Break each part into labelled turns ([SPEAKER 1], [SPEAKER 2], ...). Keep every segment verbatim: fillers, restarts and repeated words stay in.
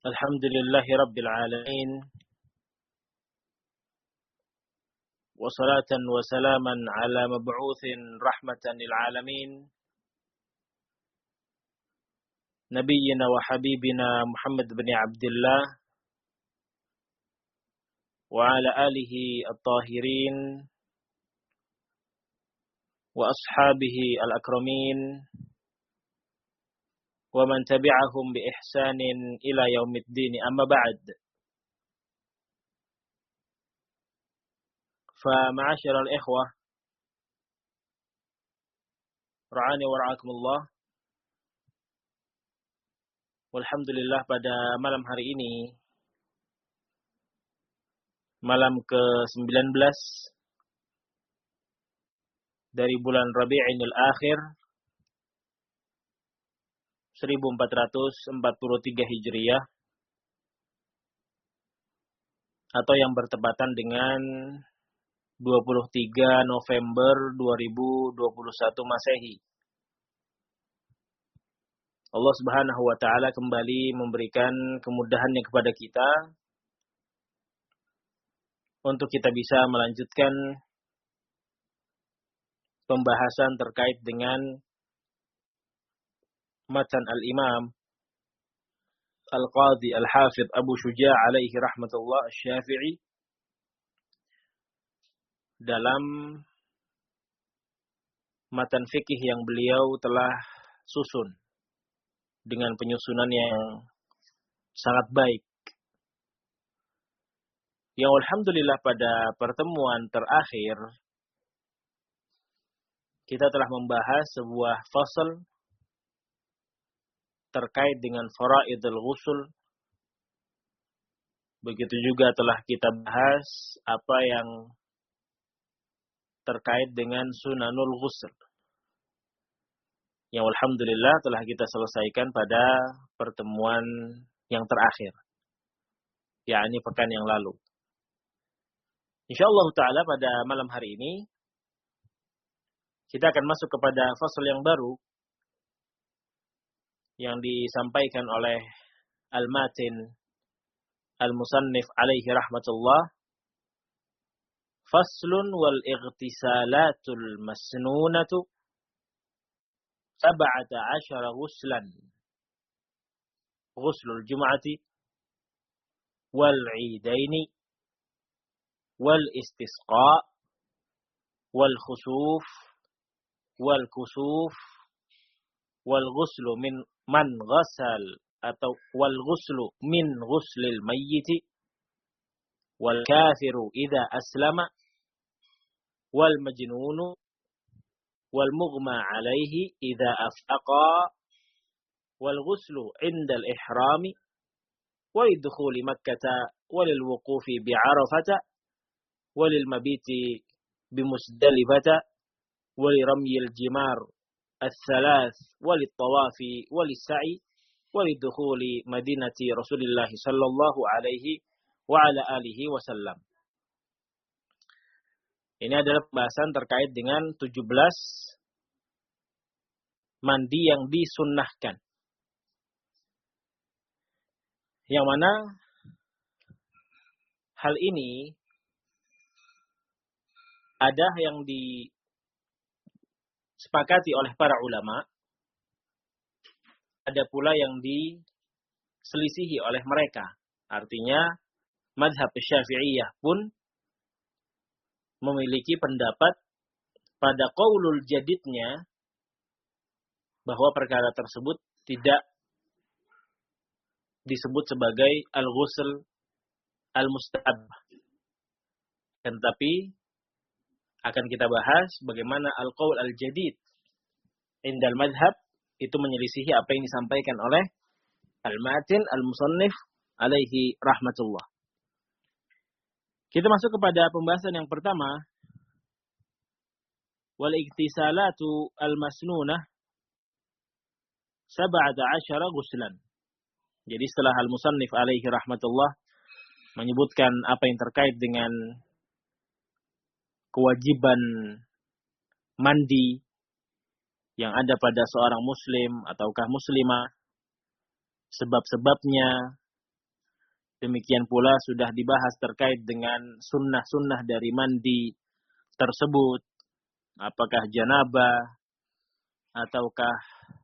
[SPEAKER 1] Alhamdulillahi Rabbil Alamin. Wassalatan wassalaman ala mab'uthin rahmatan lil alamin. Nabiyyina wa habibina Muhammad bin Abdullah wa ala alihi at-tahirin wa ashabihi al-akramin wa man tabi'ahum bi ihsanin ila yaumiddin, amma ba'd. Fa ma'asyiral ikhwah ra'ani wa ra'akumullah. Walhamdulillah, pada malam hari ini, malam ke sembilan belas dari bulan Rabi'inil Akhir seribu empat ratus empat puluh tiga Hijriah, atau yang bertepatan dengan dua puluh tiga November dua ribu dua puluh satu Masehi. Allah Subhanahu wa taala kembali memberikan kemudahannya kepada kita untuk kita bisa melanjutkan pembahasan terkait dengan matan al-Imam Al-Qadhi Al-Hafidh Abu Syuja' alaihi rahmatullah Asy-Syafi'i dalam matan fikih yang beliau telah susun dengan penyusunan yang sangat baik. Yang alhamdulillah pada pertemuan terakhir kita telah membahas sebuah fasal terkait dengan faraidul ghusl. Begitu juga telah kita bahas apa yang terkait dengan sunanul ghusl, yang alhamdulillah telah kita selesaikan pada pertemuan yang terakhir, yakni pekan yang lalu. Insyaallah taala pada malam hari ini kita akan masuk kepada fasal yang baru yang disampaikan oleh Al-Matin Al-Musannif alaihi rahmatullah. Faslun wal ightisalatul masnunatu sab'ata asyara ghuslan. Ghuslul jum'ati wal 'idaini wal istisqa wal khusuf wal kusuf wal ghuslu min man ghasal atau wal ghuslu min ghuslil mayyiti wal kafiru idza aslama wal majnunu wal mughma alaihi idza afaqa wal ghuslu indal ihrami wa idkhuli makkah walil wuqufi bi arafah walil mabiti bi musdalifah walil ramyil jimar الثلاث وللطواف وللسعي وللدخول مدينة رسول الله صلى الله عليه وعلى آله وسلم. Ini adalah pembahasan terkait dengan tujuh belas mandi yang disunnahkan, yang mana hal ini ada yang di sepakati oleh para ulama, ada pula yang diselisihi oleh mereka. Artinya mazhab Syafi'iyah pun memiliki pendapat pada qaulul jadidnya bahwa perkara tersebut tidak disebut sebagai al-ghusl al-mustahab. Tetapi akan kita bahas bagaimana al-qaul al-jadid indal madhab itu menyelisihi apa yang disampaikan oleh Al-Matin Al-Musannif alaihi rahmatullah. Kita masuk kepada pembahasan yang pertama, wal iktisalatu al-masnunah sab'ata asyara ghuslan. Jadi setelah Al-Musannif alaihi rahmatullah menyebutkan apa yang terkait dengan kewajiban mandi yang ada pada seorang muslim ataukah muslimah, sebab-sebabnya, Demikian pula sudah dibahas terkait dengan sunnah-sunnah dari mandi tersebut. Apakah janabah, ataukah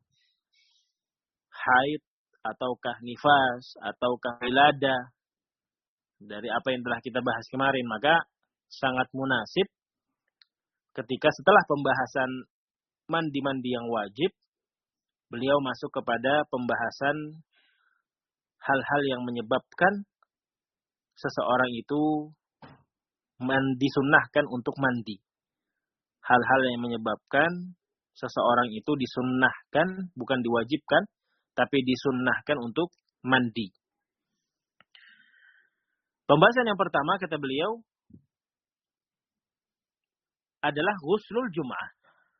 [SPEAKER 1] haid, ataukah nifas, ataukah wiladah. Dari apa yang telah kita bahas kemarin. Maka sangat munasib ketika setelah pembahasan mandi-mandi yang wajib, beliau masuk kepada pembahasan hal-hal yang menyebabkan seseorang itu disunnahkan untuk mandi. Hal-hal yang menyebabkan seseorang itu disunnahkan, bukan diwajibkan, tapi disunnahkan untuk mandi. Pembahasan yang pertama, kata beliau, adalah ghuslul jum'ah.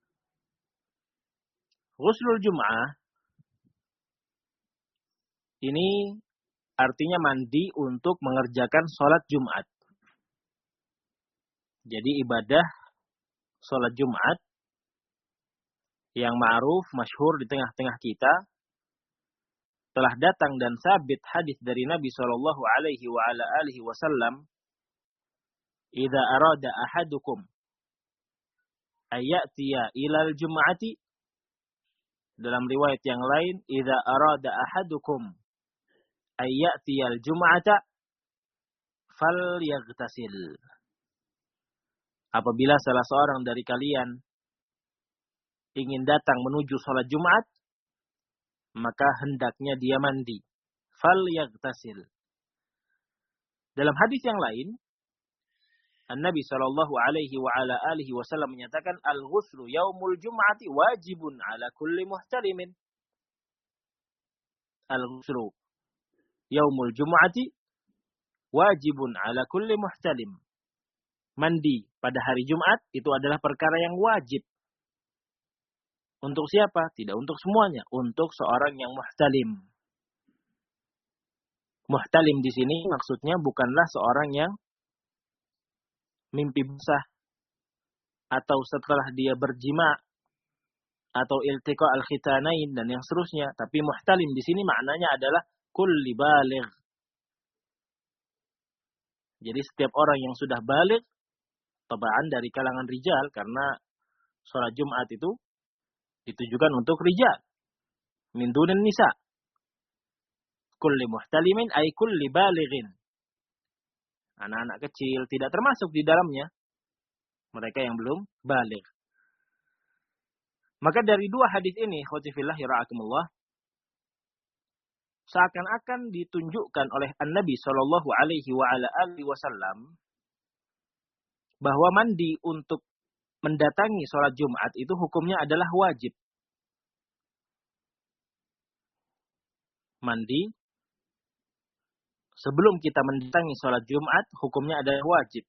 [SPEAKER 1] Ghuslul jum'ah ini artinya mandi untuk mengerjakan sholat Jumat. Jadi ibadah sholat Jumat yang ma'ruf, masyhur di tengah-tengah kita, telah datang dan sabit hadis dari Nabi sallallahu alaihi wa ala alihi wasallam, "Idza arada ahadukum ayyatiya ilal jum'ati," dalam riwayat yang lain, "Idza arada ahadukum ayyatiyal jum'ata falyaghtasil." Apabila salah seorang dari kalian ingin datang menuju sholat Jumat, maka hendaknya dia mandi. Falyaghtasil. Dalam hadis yang lain, An-Nabi sallallahu alaihi wa ala alihi wasallam menyatakan, "Al-ghuslu yaumul jum'ati wajibun ala kulli muhtalimin." Al-ghuslu yaumul jum'ati wajibun ala kulli muhtalim. Mandi pada hari Jumat itu adalah perkara yang wajib. Untuk siapa? Tidak untuk semuanya. Untuk seorang yang muhtalim. Muhtalim di sini maksudnya bukanlah seorang yang mimpi basah, atau setelah dia berjima, atau iltiqa al-khitanain, dan yang seterusnya. Tapi muhtalim di sini maknanya adalah kulli baligh. Jadi setiap orang yang sudah baligh, tabaan dari kalangan rijal, karena sholat Jumat itu ditujukan untuk rijal, min dunin nisa. Kulli muhtalimin ay kulli balighin. Anak-anak kecil tidak termasuk di dalamnya, mereka yang belum baligh. Maka dari dua hadis ini, khotifillah yara'akumullah, seakan-akan ditunjukkan oleh An-Nabi sallallahu alaihi wa ala alihi wasallam bahwa mandi untuk mendatangi sholat Jumat itu hukumnya adalah wajib. Mandi sebelum kita mendatangi sholat Jumat hukumnya adalah wajib.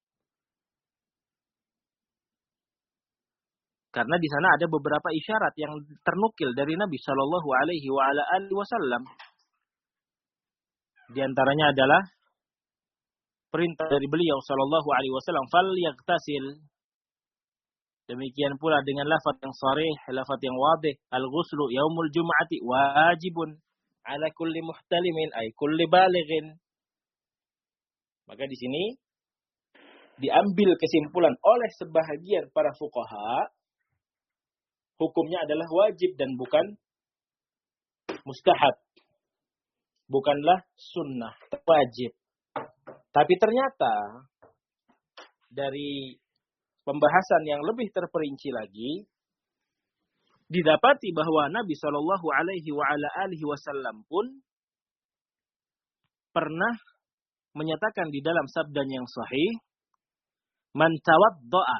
[SPEAKER 1] Karena di sana ada beberapa isyarat yang ternukil dari Nabi Shallallahu Alaihi Wasallam. Di antaranya adalah perintah dari beliau Shallallahu Alaihi Wasallam, "Fal yaghtasil." Demikian pula dengan lafaz yang sharih, lafaz yang wadih, "Al-ghuslu yaumul jum'ati wajibun ala kulli muhtalimin ay kulli balighin." Maka di sini diambil kesimpulan oleh sebahagian para fuqaha, hukumnya adalah wajib dan bukan mustahab. Bukanlah sunnah, wajib. Tapi ternyata dari pembahasan yang lebih terperinci lagi, didapati bahwa Nabi Shallallahu Alaihi Wasallam pun pernah menyatakan di dalam sabdanya yang sahih, "Man tawadda'a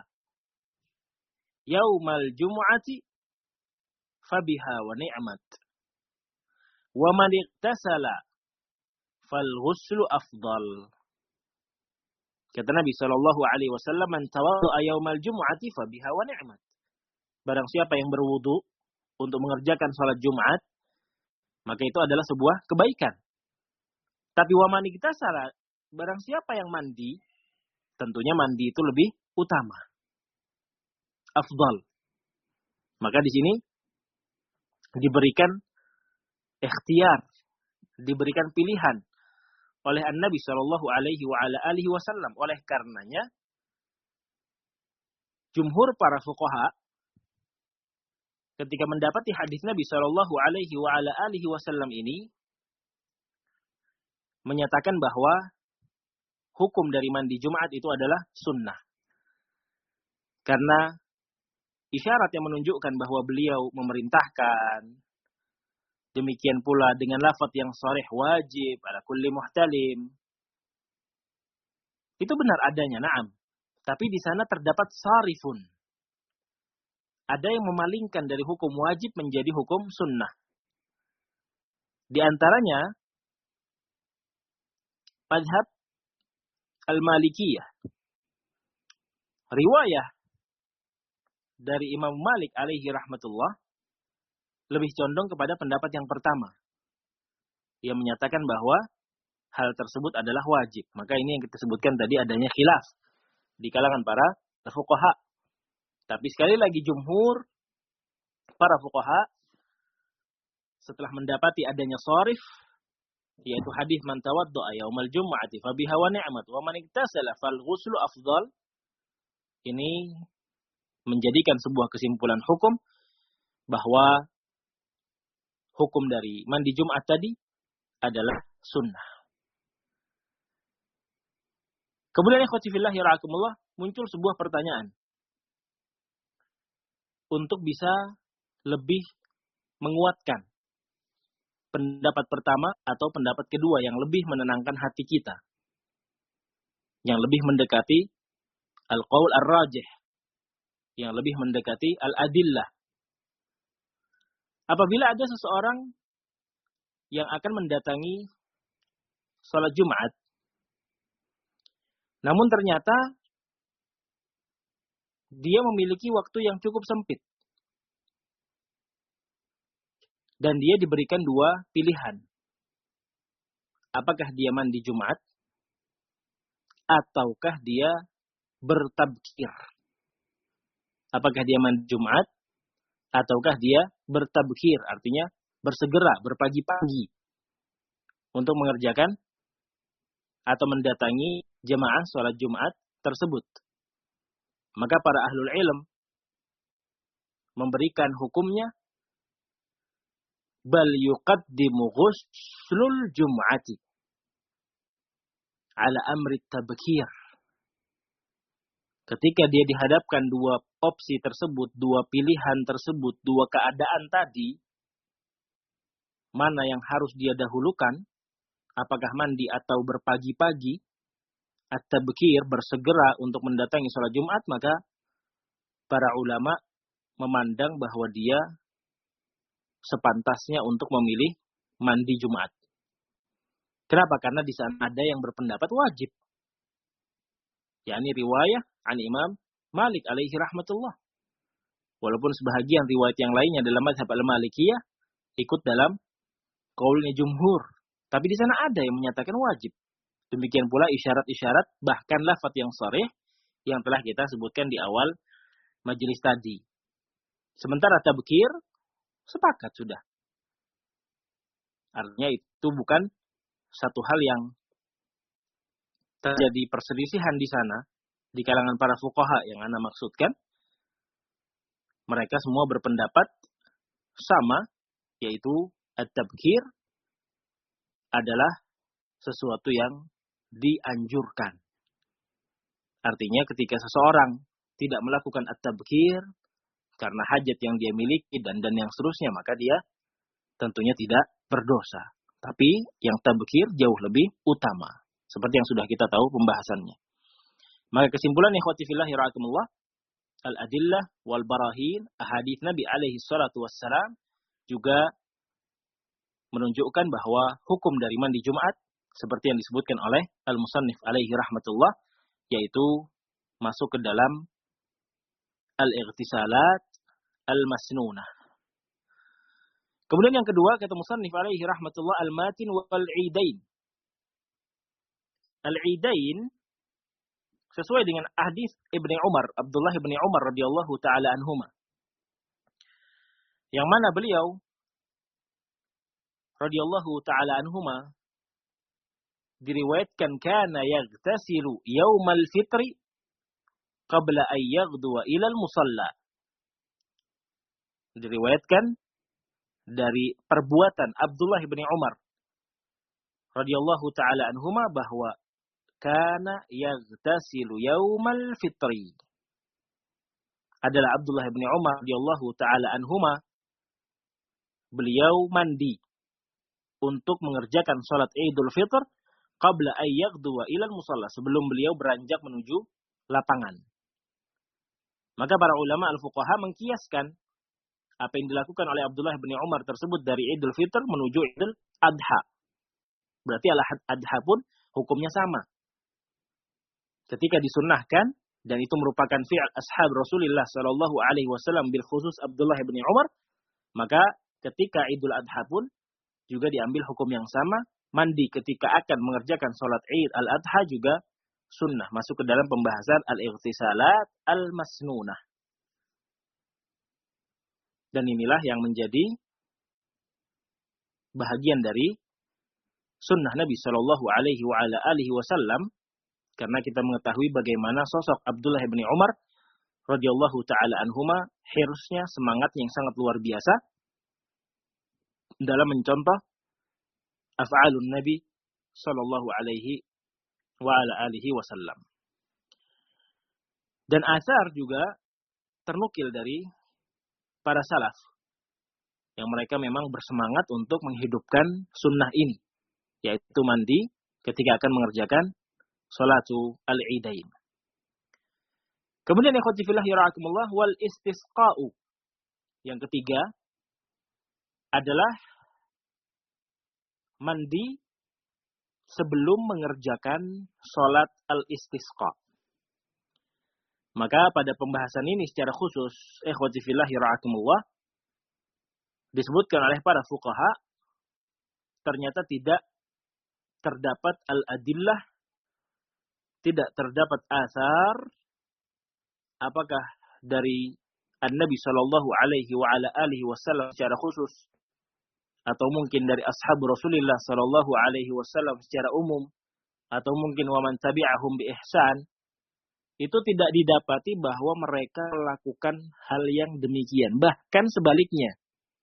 [SPEAKER 1] yaumal jumu'ati fabiha wa ni'mat. Wa man iktasala fal ghuslu afdal." Kata Nabi sallallahu alaihi wasallam, "Man tawadda'a yaumal jumu'ati fabiha wa ni'mat." Barang siapa yang berwudu untuk mengerjakan salat Jumat, maka itu adalah sebuah kebaikan. Tapi wa man iktasala, barang siapa yang mandi, tentunya mandi itu lebih utama, afdal. Maka di sini diberikan ikhtiar, diberikan pilihan oleh An-Nabi sallallahu alaihi wa ala alihi wasallam. Oleh karenanya jumhur para fuqaha ketika mendapati hadis Nabi sallallahu alaihi wa ala alihi wasallam ini menyatakan bahwa hukum dari mandi Jumat itu adalah sunnah. Karena isyarat yang menunjukkan bahwa beliau memerintahkan, demikian pula dengan lafaz yang sharih wajib ala kulli muhtalim. Itu benar adanya, na'am. Tapi di sana terdapat sarifun. Ada yang memalingkan dari hukum wajib menjadi hukum sunnah. Di antaranya mazhab Al-Malikiyah. Riwayah dari Imam Malik alaihi rahmatullah lebih condong kepada pendapat yang pertama. Ia menyatakan bahwa hal tersebut adalah wajib. Maka ini yang kita sebutkan tadi adanya khilaf di kalangan para fuqaha. Tapi sekali lagi jumhur para fuqaha setelah mendapati adanya sharif, yaitu hadis man tawadda'a yaumal jum'ati fa biha wa ni'mat wa man iktasala fal ghuslu afdal, ini menjadikan sebuah kesimpulan hukum bahwa hukum dari mandi Jumat tadi adalah sunnah. Kemudian ikhwati fillah yarhakumullah, muncul sebuah pertanyaan untuk bisa lebih menguatkan pendapat pertama atau pendapat kedua yang lebih menenangkan hati kita, yang lebih mendekati al-qaul ar-rajih, yang lebih mendekati al-adillah. Apabila ada seseorang yang akan mendatangi sholat Jumat, namun ternyata dia memiliki waktu yang cukup sempit, dan dia diberikan dua pilihan. Apakah dia mandi Jumat ataukah dia bertabkir? Apakah dia mandi Jumat ataukah dia bertabkir? Artinya bersegera, berpagi-pagi untuk mengerjakan atau mendatangi jemaah sholat Jumat tersebut. Maka para ahlul ilm memberikan hukumnya bal yuqaddimu ghuslul jum'ati ala amri tabkir. Ketika dia dihadapkan dua opsi tersebut, dua pilihan tersebut, dua keadaan tadi, mana yang harus dia dahulukan? Apakah mandi atau berpagi-pagi? At-tabkir, bersegera untuk mendatangi sholat Jumat, maka para ulama memandang bahwa dia sepantasnya untuk memilih mandi Jumat. Kenapa? Karena di sana ada yang berpendapat wajib. yakni riwayah an Imam Malik alaihi rahmatullah. Walaupun sebahagian riwayat yang lainnya dalam mazhab al-Malikiyah ikut dalam qaulnya jumhur. Tapi di sana ada yang menyatakan wajib. Demikian pula isyarat-isyarat, bahkan lafaz yang sharih yang telah kita sebutkan di awal majelis tadi. Sementara tabkir, sepakat sudah. Artinya itu bukan satu hal yang terjadi perselisihan di sana, di kalangan para fuqaha yang ana maksudkan. Mereka semua berpendapat sama, yaitu at-tabkir adalah sesuatu yang dianjurkan. Artinya ketika seseorang tidak melakukan at-tabkir karena hajat yang dia miliki dan dan yang seterusnya, maka dia tentunya tidak berdosa. Tapi yang tabkir jauh lebih utama. Seperti yang sudah kita tahu pembahasannya. Maka kesimpulan ikhwati fillah rahimakumullah, al-adillah wal barahin, ahadits Nabi alaihi salatu wassalam juga menunjukkan bahwa hukum dari mandi Jumat seperti yang disebutkan oleh al-musannif alaihi rahmatullah, yaitu masuk ke dalam al-ightisalat al-masnunah. Kemudian yang kedua, kata musannif alaihi rahmatullah, al-matin wal-idain. Al-idain sesuai dengan hadis Ibnu Umar, Abdullah Ibnu Umar radhiyallahu taala anhuma. Yang mana beliau radhiyallahu taala anhuma diriwayatkan kana yaghtasilu yaumal fitri qabla an yaghduwa ila al-musalla. Diriwayatkan dari perbuatan Abdullah bin Umar radhiyallahu taala anhuma bahwa kana yaghtasilu yaumal fitri. Adalah Abdullah bin Umar radhiyallahu taala anhuma, beliau mandi untuk mengerjakan salat Idul Fitr qabla ay yaghduwa ila al-musalla, sebelum beliau beranjak menuju lapangan. Maka para ulama al-fuqaha mengkiaskan apa yang dilakukan oleh Abdullah bin Umar tersebut dari Idul Fitr menuju Idul Adha. Berarti al-Adha pun hukumnya sama. Ketika disunnahkan, dan itu merupakan fi'al ashab Rasulullah sallallahu alaihi wasallam bil khusus Abdullah bin Umar, maka ketika Idul Adha pun juga diambil hukum yang sama. Mandi ketika akan mengerjakan sholat Id al-Adha juga sunnah. Masuk ke dalam pembahasan al-ightisalat al-masnunah. Dan inilah yang menjadi bahagian dari sunnah Nabi Shallallahu Alaihi Wasallam, karena kita mengetahui bagaimana sosok Abdullah bin Umar radhiyallahu taala anhuma, hirsnya, semangatnya yang sangat luar biasa dalam mencontoh af'alun Nabi Sallallahu Alaihi wa ala alihi wasallam. Dan asar juga ternukil dari para salaf yang mereka memang bersemangat untuk menghidupkan sunnah ini, yaitu mandi ketika akan mengerjakan salatu al-idain. Kemudian ikhwati fillah yara'akumullah, wal istisqa'u. Yang ketiga adalah mandi sebelum mengerjakan sholat al-istisqa. Maka pada pembahasan ini secara khusus, ikhwati fillah yara'akumullah, disebutkan oleh para fuqaha, ternyata tidak terdapat al-adillah, tidak terdapat asar, apakah dari An-Nabi Sallallahu Alaihi wa ala alihi wasallam secara khusus, atau mungkin dari ashab Rasulullah Sallallahu Alaihi Wasallam secara umum, atau mungkin waman tabi'ahum bi ihsan, itu tidak didapati bahwa mereka melakukan hal yang demikian. Bahkan sebaliknya,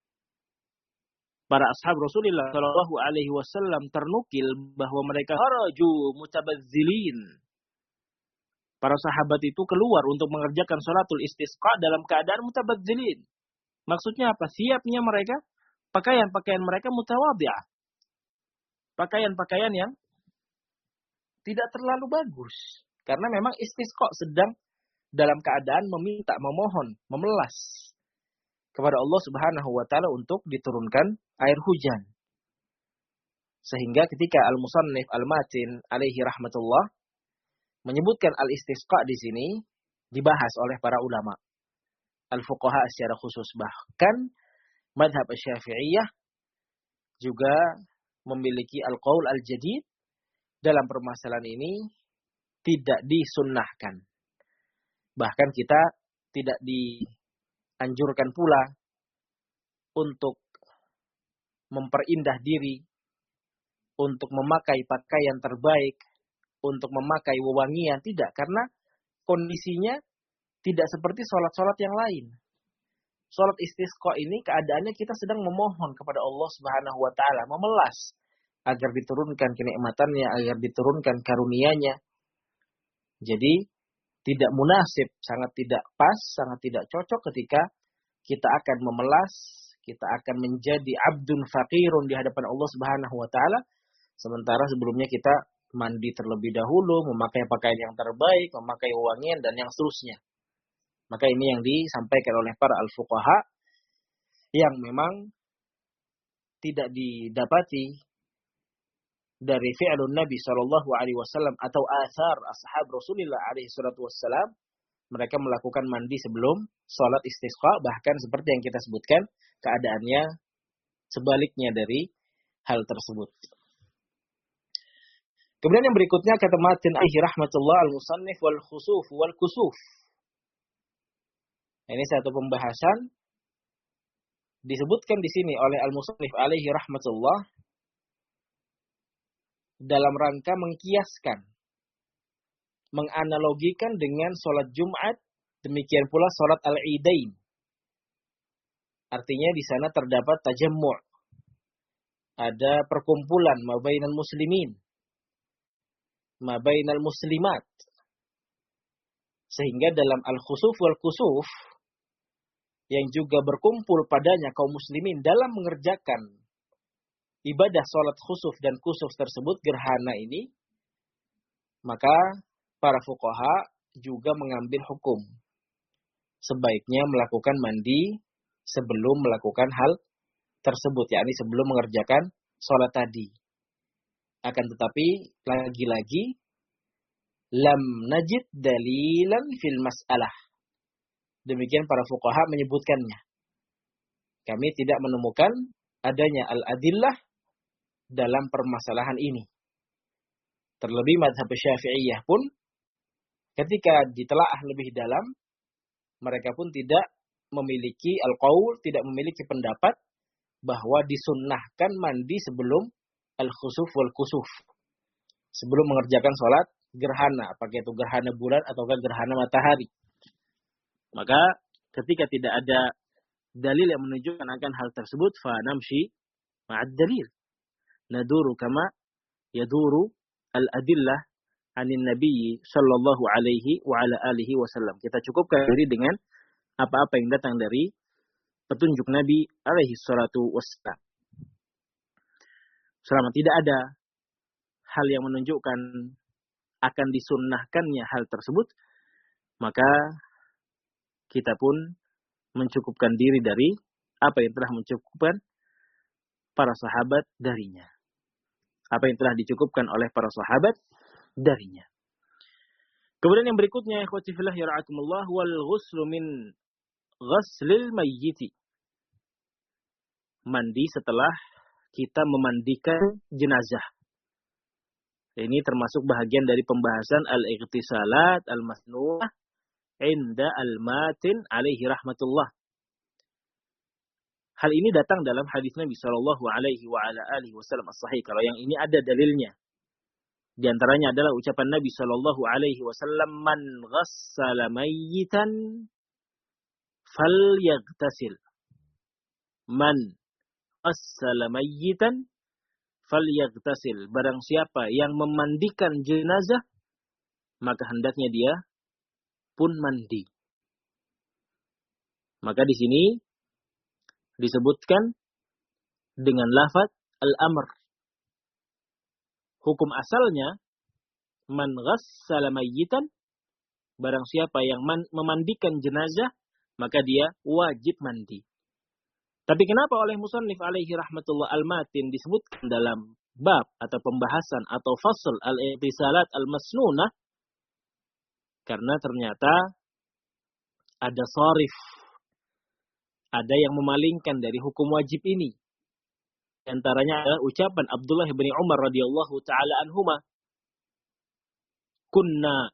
[SPEAKER 1] para ashab Rasulullah Sallallahu Alaihi Wasallam ternukil bahwa mereka haraju mutabazzilin. Para sahabat itu keluar untuk mengerjakan sholatul istisqa dalam keadaan mutabazzilin. Maksudnya apa? Siapnya mereka, pakaian-pakaian mereka mutawadhi'ah. Pakaian-pakaian yang tidak terlalu bagus. Karena memang istisqa sedang dalam keadaan meminta, memohon, memelas kepada Allah Subhanahu wa taala untuk diturunkan air hujan. Sehingga ketika al-musannif al-matin alaihi rahmatullah menyebutkan al-istisqa di sini, dibahas oleh para ulama al-fuqaha secara khusus. Bahkan madhab Syafi'iyah juga memiliki al-qaul al-jadid dalam permasalahan ini, tidak disunnahkan. Bahkan kita tidak dianjurkan pula untuk memperindah diri, untuk memakai pakaian terbaik, untuk memakai wewangian. Tidak, karena kondisinya tidak seperti sholat-sholat yang lain. Sholat istisqa ini keadaannya kita sedang memohon kepada Allah Subhanahu wa taala, memelas agar diturunkan kenikmatannya, agar diturunkan karunia-Nya. Jadi tidak munasib, sangat tidak pas, sangat tidak cocok ketika kita akan memelas, kita akan menjadi abdun faqirun di hadapan Allah Subhanahu wa taala, sementara sebelumnya kita mandi terlebih dahulu, memakai pakaian yang terbaik, memakai wewangian dan yang seterusnya. Maka ini yang disampaikan oleh para al-fuqaha yang memang tidak didapati dari fi'lun Nabi Shallallahu Alaihi Wasallam atau asar ashab Rasulullah Alaihi Wasallam, mereka melakukan mandi sebelum sholat istisqa, bahkan seperti yang kita sebutkan keadaannya sebaliknya dari hal tersebut. Kemudian yang berikutnya kata Matin alaihi rahmatullah al-musannif wal khusuf wal kusuf. Ini satu pembahasan disebutkan di sini oleh al-musannif alaihi rahmatullah dalam rangka mengkiaskan, menganalogikan dengan sholat Jumat, demikian pula sholat al-Idain. Artinya di sana terdapat tajammu', ada perkumpulan mabainal muslimin, mabainal muslimat. Sehingga dalam al-khusuf wal-kusuf, yang juga berkumpul padanya kaum muslimin dalam mengerjakan ibadah sholat khusuf dan kusuf tersebut, gerhana ini, maka para fuqaha juga mengambil hukum. Sebaiknya melakukan mandi sebelum melakukan hal tersebut, yakni sebelum mengerjakan sholat tadi. Akan tetapi, lagi-lagi, lam najid dalilan fil mas'alah. Demikian para fuqaha menyebutkannya. Kami tidak menemukan adanya al-adillah dalam permasalahan ini. Terlebih mazhab Syafi'iyah pun ketika ditelaah lebih dalam, mereka pun tidak memiliki al-qaul, tidak memiliki pendapat bahwa disunnahkan mandi sebelum al-khusuf wal-kusuf. Sebelum mengerjakan sholat gerhana, apakah itu gerhana bulan ataukah gerhana matahari. Maka ketika tidak ada dalil yang menunjukkan akan hal tersebut, fa namshi ma'ad dalil. Naduru kama yaduru al-adillah anin nabiyyi sallallahu alaihi wa ala alihi wasallam. Kita cukupkan diri dengan apa-apa yang datang dari petunjuk Nabi alaihi salatu wassalam. Selama tidak ada hal yang menunjukkan akan disunnahkannya hal tersebut, maka kita pun mencukupkan diri dari apa yang telah mencukupkan para sahabat darinya. Apa yang telah dicukupkan oleh para sahabat darinya. Kemudian yang berikutnya, ikhwati fillah yara'akumullah, wal ghuslu min ghaslil mayyiti. Mandi setelah kita memandikan jenazah. Ini termasuk bahagian dari pembahasan al-ightisalat al-masnu'ah inda al-matin alaihi rahmatullah. Hal ini datang dalam hadis Nabi sallallahu alaihi wa ala alihi wasallam as-sahih. Kalau yang ini ada dalilnya. Di antaranya adalah ucapan Nabi sallallahu alaihi wasallam, man ghassala mayyitan falyaghtasil. Man ghassala mayyitan falyaghtasil. Barang siapa yang memandikan jenazah, maka hendaknya dia pun mandi. Maka di sini disebutkan dengan lafaz al-amr. Hukum asalnya, man ghassala mayyitan, barang siapa yang man, memandikan jenazah, maka dia wajib mandi. Tapi kenapa oleh musannif alaihi rahmatullah al-matin disebutkan dalam bab atau pembahasan atau fasl al-i'tisalat al-masnunah? Karena ternyata ada sharif, ada yang memalingkan dari hukum wajib ini. Di antaranya adalah ucapan Abdullah bin Umar radhiyallahu taala anhuma, kunna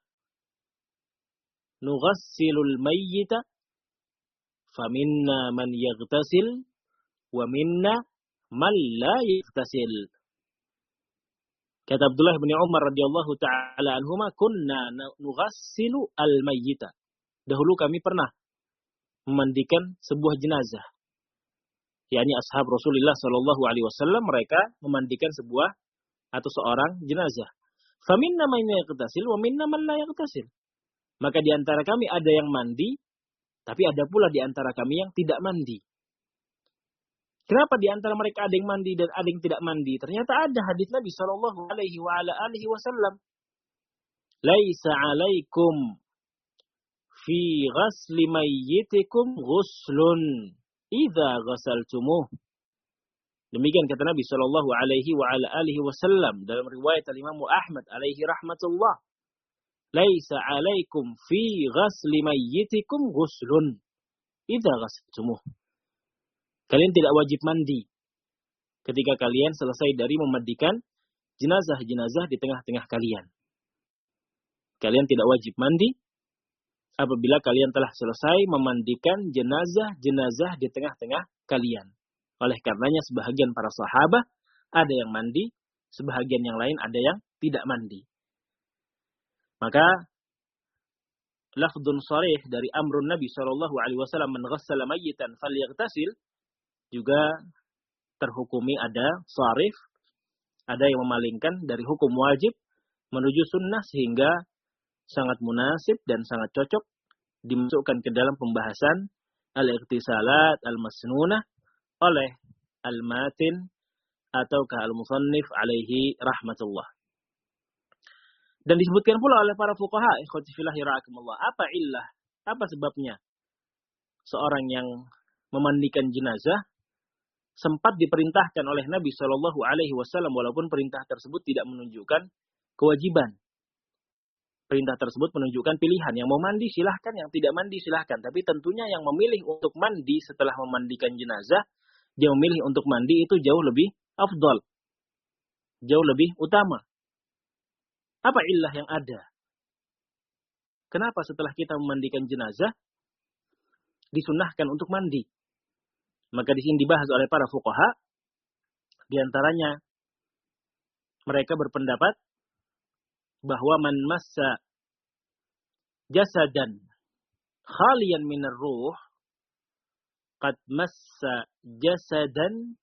[SPEAKER 1] nughassilul mayyita faminna man yaghtasil wa minna man la yaghtasil. Kata Abdullah bin Umar radhiyallahu taala anhuma, kunna nughassilu al-mayyita. Dahulu kami pernah memandikan sebuah jenazah. yakni ashab Rasulullah sallallahu alaihi wasallam, mereka memandikan sebuah atau seorang jenazah. Faminna man yaghtasil wa minna man la yaghtasil. Maka di antara kami ada yang mandi, tapi ada pula di antara kami yang tidak mandi. Kenapa di antara mereka ada yang mandi dan ada yang tidak mandi? Ternyata ada hadis Nabi sallallahu alaihi wa ala alihi wasallam. Laisa 'alaikum fi ghasli mayyitikum ghuslun idza ghasaltumuh. Demikian kata Nabi sallallahu alaihi wa ala alihi wasallam dalam riwayat Imam Ahmad alaihi rahmatullah. Laisa 'alaikum fi ghasli mayyitikum ghuslun idza ghasaltumuh. Kalian tidak wajib mandi ketika kalian selesai dari memandikan jenazah-jenazah di tengah-tengah kalian. Kalian tidak wajib mandi apabila kalian telah selesai memandikan jenazah-jenazah di tengah-tengah kalian. Oleh karenanya sebahagian para sahabat ada yang mandi, sebahagian yang lain ada yang tidak mandi. Maka lafdun sharih dari amrun Nabi sallallahu alaihi wasallam man ghassala mayyitan falyaghtasil juga terhukumi ada sharif, ada yang memalingkan dari hukum wajib menuju sunnah sehingga sangat munasib dan sangat cocok dimasukkan ke dalam pembahasan al-ightisalat al-masnunah oleh al-matin ataukah al-musannif alaihi rahmatullah. Dan disebutkan pula oleh para fuqaha, ikhwati fillah rahimakumullah, apa illah, apa sebabnya seorang yang memandikan jenazah sempat diperintahkan oleh Nabi shallallahu alaihi wasallam walaupun perintah tersebut tidak menunjukkan kewajiban. Perintah tersebut menunjukkan pilihan, yang mau mandi silahkan, yang tidak mandi silahkan. Tapi tentunya yang memilih untuk mandi setelah memandikan jenazah, dia memilih untuk mandi itu jauh lebih afdal, jauh lebih utama. Apa illah yang ada? Kenapa setelah kita memandikan jenazah disunnahkan untuk mandi? Maka di sini dibahas oleh para fuqaha. Di antaranya mereka berpendapat bahwa man massa jasadan khaliyan minar ruh qad massa jasadan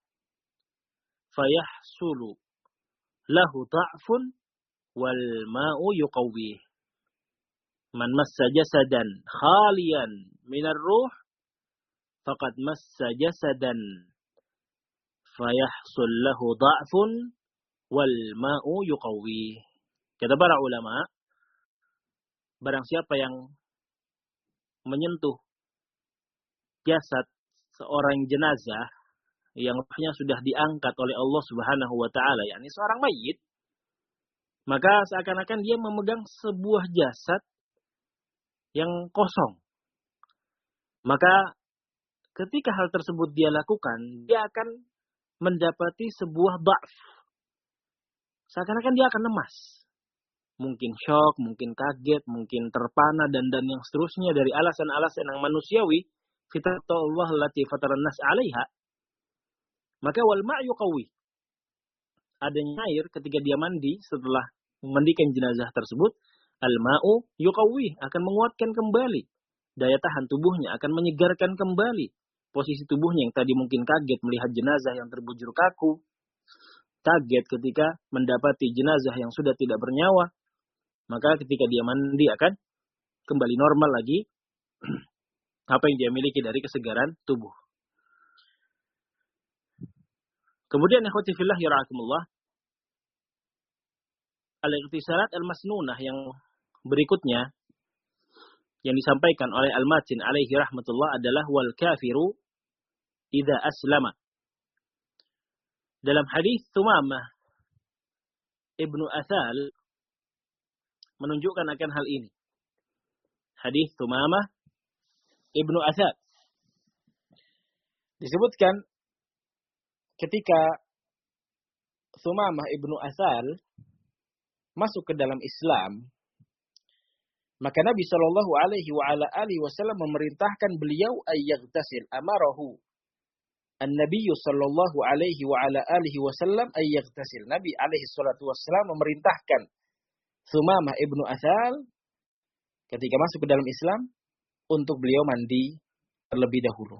[SPEAKER 1] fayahsulu lahu dha'fun wal ma'u yuqawwih. Man massa jasadan khaliyan minar ruh faqad massa jasadan fayahsul lahu dha'fun wal ma'u yuqawwih. Kata para ulama, barang siapa yang menyentuh jasad seorang jenazah yang ruhnya sudah diangkat oleh Allah Subhanahu wa taala, yakni seorang mayit, maka seakan-akan dia memegang sebuah jasad yang kosong. Maka ketika hal tersebut dia lakukan, dia akan mendapati sebuah dha'f. Seakan-akan dia akan lemas. Mungkin syok, mungkin kaget, mungkin terpana, dan dan yang seterusnya dari alasan-alasan yang manusiawi. Fitrah allati fataran nas 'alaiha. Maka wal ma'yu qawi. Adanya air ketika dia mandi setelah memandikan jenazah tersebut, al ma'u yuqawwi, akan menguatkan kembali daya tahan tubuhnya, akan menyegarkan kembali posisi tubuhnya yang tadi mungkin kaget melihat jenazah yang terbujur kaku, kaget ketika mendapati jenazah yang sudah tidak bernyawa. Maka ketika dia mandi akan kembali normal lagi apa yang dia miliki dari kesegaran tubuh. Kemudian ikhwati fillah yarahumullah, al-ightisalat al-masnunah yang berikutnya yang disampaikan oleh al-matin alaihi rahmatullah adalah wal kafiru idza aslama. Dalam hadis Tsumamah Ibnu Athal menunjukkan akan hal ini. Hadis Tsumamah Ibnu Athal disebutkan ketika Tsumamah Ibnu Athal masuk ke dalam Islam, maka Nabi Shallallahu Alaihi Wasallam memerintahkan beliau ayyaghtasil, amarahu an-Nabi Shallallahu Alaihi Wasallam ayyaghtasil. Nabi Alaihi Wasallam memerintahkan Tsumamah Ibnu Athal ketika masuk ke dalam Islam untuk beliau mandi terlebih dahulu.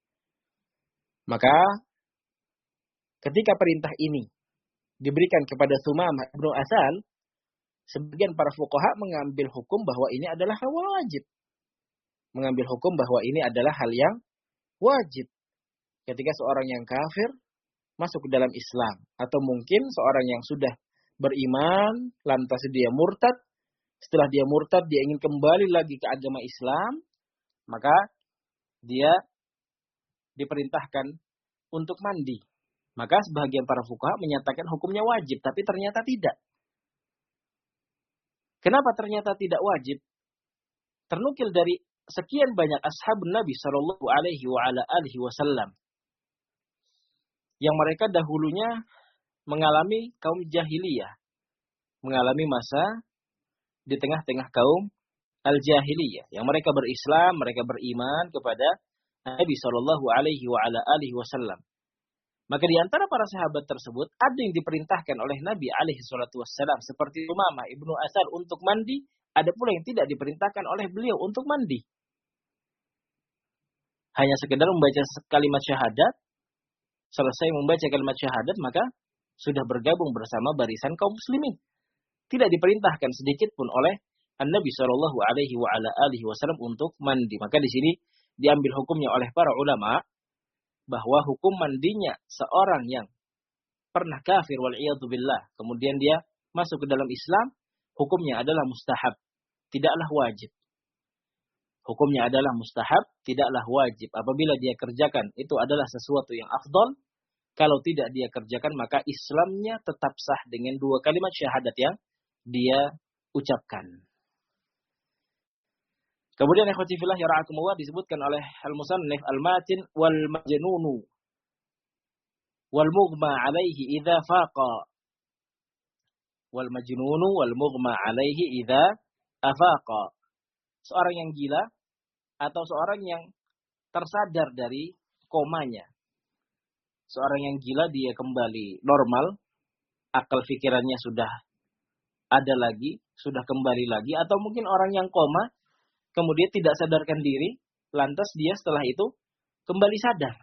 [SPEAKER 1] Maka ketika perintah ini diberikan kepada Tsumamah Ibnu Athal, sebagian para fuqaha mengambil hukum bahwa ini adalah hal wajib. Mengambil hukum bahwa ini adalah hal yang wajib. Ketika seorang yang kafir masuk ke dalam Islam. Atau mungkin seorang yang sudah beriman, lantas dia murtad. Setelah dia murtad, dia ingin kembali lagi ke agama Islam. Maka dia diperintahkan untuk mandi. Maka sebagian para fuqaha menyatakan hukumnya wajib. Tapi ternyata tidak. Kenapa ternyata tidak wajib? Ternukil dari sekian banyak ashab Nabi Shallallahu Alaihi Wasallam yang mereka dahulunya mengalami kaum jahiliyah, mengalami masa di tengah-tengah kaum al-jahiliyah, yang mereka berislam, mereka beriman kepada Nabi Shallallahu Alaihi Wasallam. Maka di antara para sahabat tersebut ada yang diperintahkan oleh Nabi alaihi salatu wassalam seperti Umamah ibnu Asal untuk mandi, ada pula yang tidak diperintahkan oleh beliau untuk mandi. Hanya sekedar membaca kalimat syahadat, selesai membaca kalimat syahadat maka sudah bergabung bersama barisan kaum muslimin. Tidak diperintahkan sedikit pun oleh An-Nabi sallallahu alaihi wa ala alihi wasallam untuk mandi. Maka di sini diambil hukumnya oleh para ulama bahwa hukum mandinya seorang yang pernah kafir wal'iyadu billah, kemudian dia masuk ke dalam Islam, hukumnya adalah mustahab, tidaklah wajib. Hukumnya adalah mustahab, tidaklah wajib. Apabila dia kerjakan, itu adalah sesuatu yang afdal. Kalau tidak dia kerjakan, maka Islamnya tetap sah dengan dua kalimat syahadat yang dia ucapkan. Kemudian ikhwati fillah ya ra'akumullah disebutkan oleh al-musannif al-matin wal majnunu wal mughma alaihi idza faqa. Wal majnunu wal mughma alaihi idza afaqa. Seorang yang gila atau seorang yang tersadar dari komanya. Seorang yang gila dia kembali normal, akal pikirannya sudah ada lagi, sudah kembali lagi, atau mungkin orang yang koma kemudian tidak sadarkan diri, lantas dia setelah itu kembali sadar.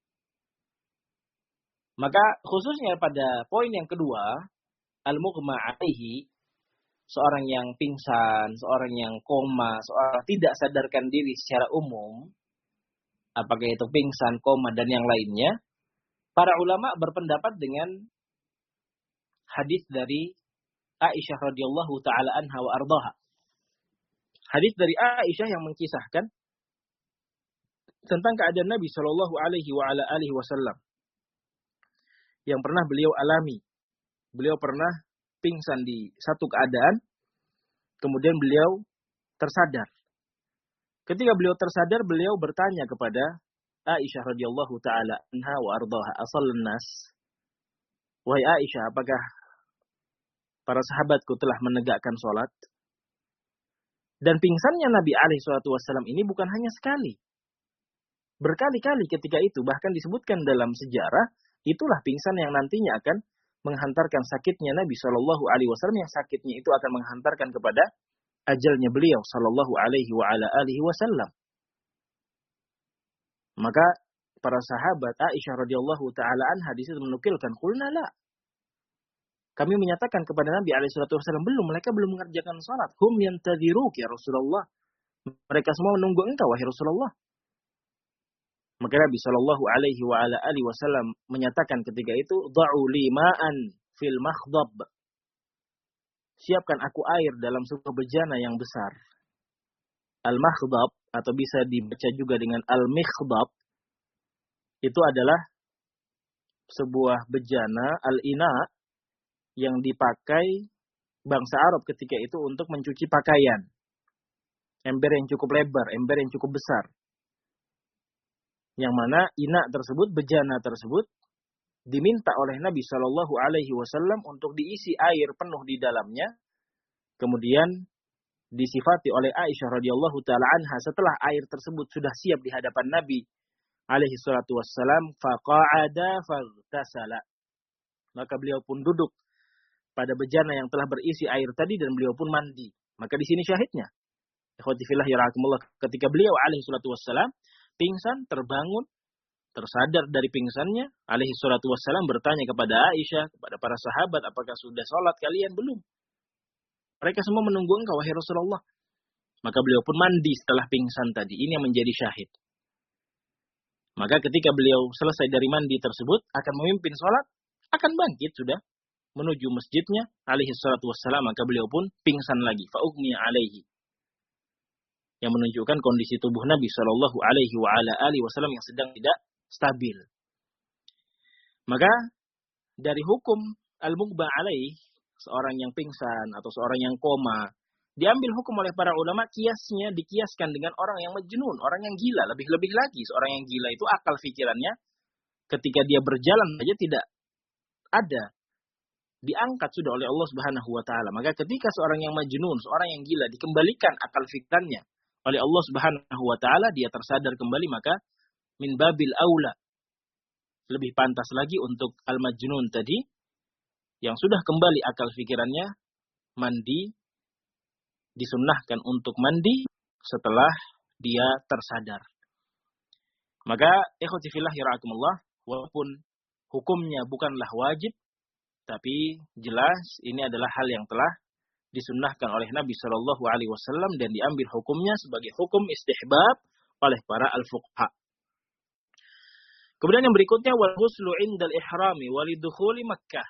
[SPEAKER 1] Maka khususnya pada poin yang kedua, al-mughma alaihi, seorang yang pingsan, seorang yang koma, seorang tidak sadarkan diri secara umum, apakah itu pingsan, koma, dan yang lainnya, para ulama berpendapat dengan hadis dari Aisyah radhiyallahu taala anha wa ardhaha. Hadis dari Aisyah yang mengkisahkan tentang keadaan Nabi Shallallahu Alaihi Wasallam yang pernah beliau alami. Beliau pernah pingsan di satu keadaan, kemudian beliau tersadar. Ketika beliau tersadar, beliau bertanya kepada Aisyah radhiyallahu taala anha wa ardhaha, "Asallan nas?" Wahai Aisyah, apakah para sahabatku telah menegakkan salat? Dan pingsannya Nabi alaihi salatu wasallam ini bukan hanya sekali. Berkali-kali ketika itu, bahkan disebutkan dalam sejarah, itulah pingsan yang nantinya akan menghantarkan sakitnya Nabi shallallahu alaihi wasallam, yang sakitnya itu akan menghantarkan kepada ajalnya beliau shallallahu alaihi wasallam. Maka para sahabat Aisyah radhiyallahu taala anha di situ menukilkan, qulna la. Kami menyatakan kepada Nabi alaihi salatu wasallam, belum, mereka belum mengerjakan salat. Hum yantadhiruk ya Rasulullah. Mereka semua menunggu engkau wahai Rasulullah. Maka Nabi sallallahu alaihi wa ala alihi wasallam menyatakan ketika itu, "Dha'u li ma'an fil makhdab." Siapkan aku air dalam sebuah bejana yang besar. Al-makhdab atau bisa dibaca juga dengan al-mikhdab, itu adalah sebuah bejana al-ina yang dipakai bangsa Arab ketika itu untuk mencuci pakaian. Ember yang cukup lebar, ember yang cukup besar. Yang mana ina tersebut, bejana tersebut, diminta oleh Nabi Shallallahu Alaihi Wasallam untuk diisi air penuh di dalamnya. Kemudian disifati oleh Aisyah radhiyallahu taala anha, setelah air tersebut sudah siap di hadapan Nabi alaihi salatu wassalam, faqa'ada faghtasala. Maka beliau pun duduk pada bejana yang telah berisi air tadi dan beliau pun mandi. Maka di sini syahidnya. Ikhwati fillah ya rahimakumullah, ketika beliau alaihi salatu wassalam pingsan, terbangun, tersadar dari pingsannya, alaihi salatu wassalam bertanya kepada Aisyah, kepada para sahabat, apakah sudah sholat kalian? Belum. Mereka semua menunggu engkau wahai Rasulullah. Maka beliau pun mandi setelah pingsan tadi. Ini yang menjadi syahid. Maka ketika beliau selesai dari mandi tersebut, akan memimpin sholat, akan bangkit sudah menuju masjidnya, alaihi salatu wassalam, maka beliau pun pingsan lagi. Fa'ughmiya alaihi. Yang menunjukkan kondisi tubuh Nabi Shallallahu Alaihi Wasallam yang sedang tidak stabil. Maka dari hukum al-mughma alaih, seorang yang pingsan atau seorang yang koma, diambil hukum oleh para ulama, kiasnya dikiaskan dengan orang yang majnun, orang yang gila. Lebih-lebih lagi, seorang yang gila itu akal pikirannya ketika dia berjalan saja tidak ada, diangkat sudah oleh Allah Subhanahu wa taala. Maka ketika seorang yang majnun, seorang yang gila dikembalikan akal pikirannya oleh Allah Subhanahu wa taala, dia tersadar kembali, maka min babil aula lebih pantas lagi untuk al-majnun tadi, yang sudah kembali akal pikirannya, mandi, disunnahkan untuk mandi setelah dia tersadar. Maka, ikhwati fillah yara'akumullah, walaupun hukumnya bukanlah wajib, tapi jelas ini adalah hal yang telah disunnahkan oleh Nabi Shallallahu Alaihi Wasallam dan diambil hukumnya sebagai hukum istihbab oleh para al-fuqaha. Kemudian yang berikutnya, wal ghuslu indal ihrami walidukhuli Makkah.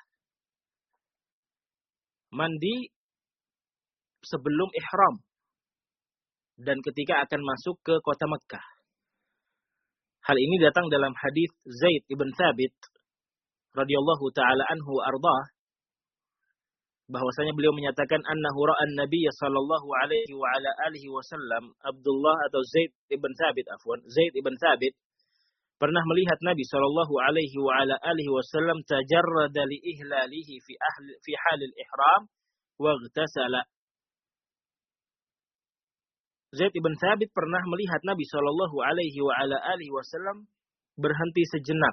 [SPEAKER 1] Mandi sebelum ihram dan ketika akan masuk ke kota Makkah. Hal ini datang dalam hadis Zaid ibn Thabit radhiyallahu taala anhu ardah, bahwasanya beliau menyatakan annahu ra'an Nabiy sallallahu alaihi wa ala alihi wasallam, Abdullah atau Zaid ibn Thabit afwan, Zaid ibn Thabit pernah melihat Nabi sallallahu alaihi wa ala alihi wasallam tajarrada li ihlalihi fi ahli fi halil ihram wa ightasala. Zaid ibn Thabit pernah melihat Nabi sallallahu alaihi wa ala alihi wasallam berhenti sejenak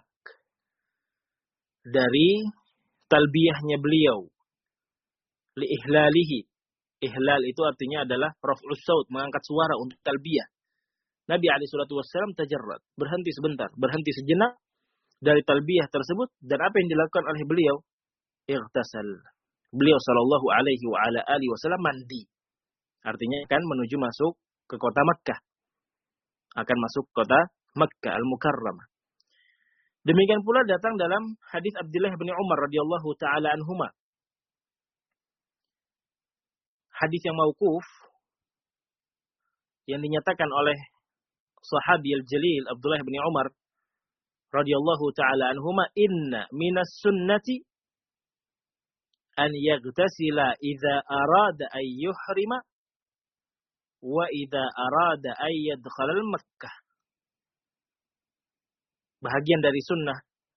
[SPEAKER 1] dari talbiyahnya beliau li ihlalihi. Ihlal itu artinya adalah raf'us saut, mengangkat suara untuk talbiyah. Nabi alaihi salatu wassalam tajarrad, berhenti sebentar, berhenti sejenak dari talbiyah tersebut, dan apa yang dilakukan oleh beliau? Ightasal. Beliau sallallahu alaihi wa ala alihi wasallam mandi. Artinya kan menuju masuk ke kota Makkah. Akan masuk kota Makkah al-Mukarramah. Demikian pula datang dalam hadis Abdullah bin Umar radhiyallahu taala anhuma. Hadis yang mauquf yang dinyatakan oleh sahabi al-jalil Abdullah bin Umar radhiyallahu taala anhuma, inna minas sunnati an yaghtasila idza arada ay yuhrima wa idza arada ay yadkhala al-Makkah. Bahagian dari sunnah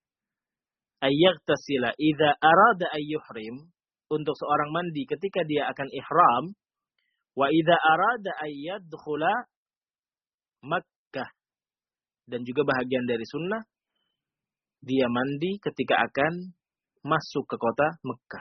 [SPEAKER 1] ay yaghtasila idza arada ay yuhrim, untuk seorang mandi ketika dia akan ihram, wa idza arada ay yadkhula Makkah, dan juga bahagian dari sunnah dia mandi ketika akan masuk ke kota Mekah.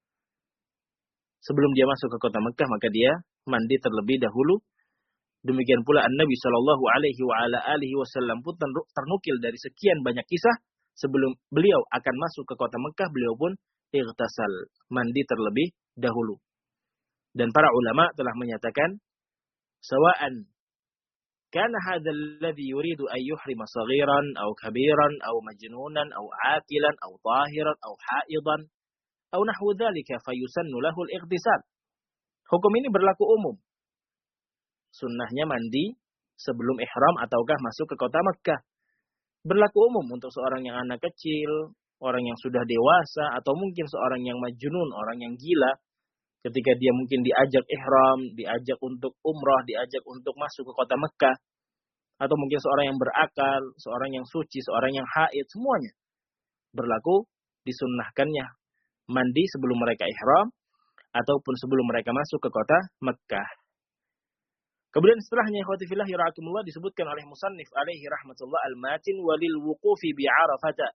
[SPEAKER 1] Sebelum dia masuk ke kota Mekah, maka dia mandi terlebih dahulu. Demikian pula An-Nabi Shallallahu Alaihi wa ala alihi Wasallam pun ternukil dari sekian banyak kisah sebelum beliau akan masuk ke kota Mekah, beliau pun ightasal, mandi terlebih dahulu. Dan para ulama telah menyatakan, sawa'an kana hadzal ladzi yuridu an yuhrima saghiran aw kabiran aw majnunan aw aqilan aw tahiran aw haidan aw nahwu dzalika fayusannu lahu al-ightisal. Hukum ini berlaku umum. Sunnahnya mandi sebelum ihram ataukah masuk ke kota Makkah. Berlaku umum untuk seorang yang anak kecil, orang yang sudah dewasa, atau mungkin seorang yang majnun, orang yang gila. Ketika dia mungkin diajak ihram, diajak untuk umrah, diajak untuk masuk ke kota Mekah. Atau mungkin seorang yang berakal, seorang yang suci, seorang yang haid, semuanya berlaku disunnahkannya mandi sebelum mereka ihram, ataupun sebelum mereka masuk ke kota Mekah. Kemudian setelahnya, ikhwati fillah yara'akumullah, disebutkan oleh musannif alaihi rahmatullah al-matin walil wuqufi bi'arafata.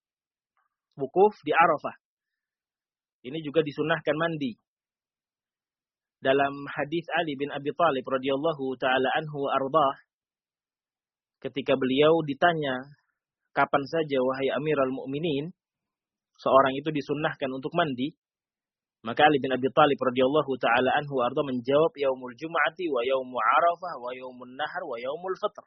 [SPEAKER 1] Wukuf di Arafah. Ini juga disunnahkan mandi. Dalam hadis Ali bin Abi Thalib radhiyallahu taala anhu ardah, ketika beliau ditanya, kapan saja wahai Amirul Mukminin seorang itu disunnahkan untuk mandi, maka Ali bin Abi Thalib radhiyallahu taala anhu ardah menjawab, yaumul jum'ati wa yaumu Arafah wa yaumun nahar wa yaumul fitr.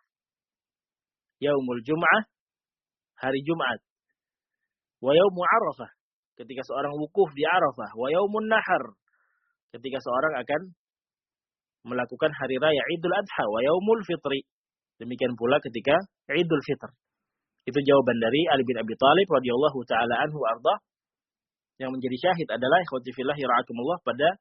[SPEAKER 1] Yaumul jum'ah, hari Jumat. Wa yaumu Arafah, ketika seorang wukuf di Arafah. Wa yaumun nahar, ketika seorang akan melakukan hari raya Idul Adha. Wa yaumul fitri, demikian pula ketika Idul Fitr. Itu jawaban dari Ali bin Abi Thalib radhiyallahu taala anhu ardah. Yang menjadi syahid adalah ikhwati fillah yara'akumullah pada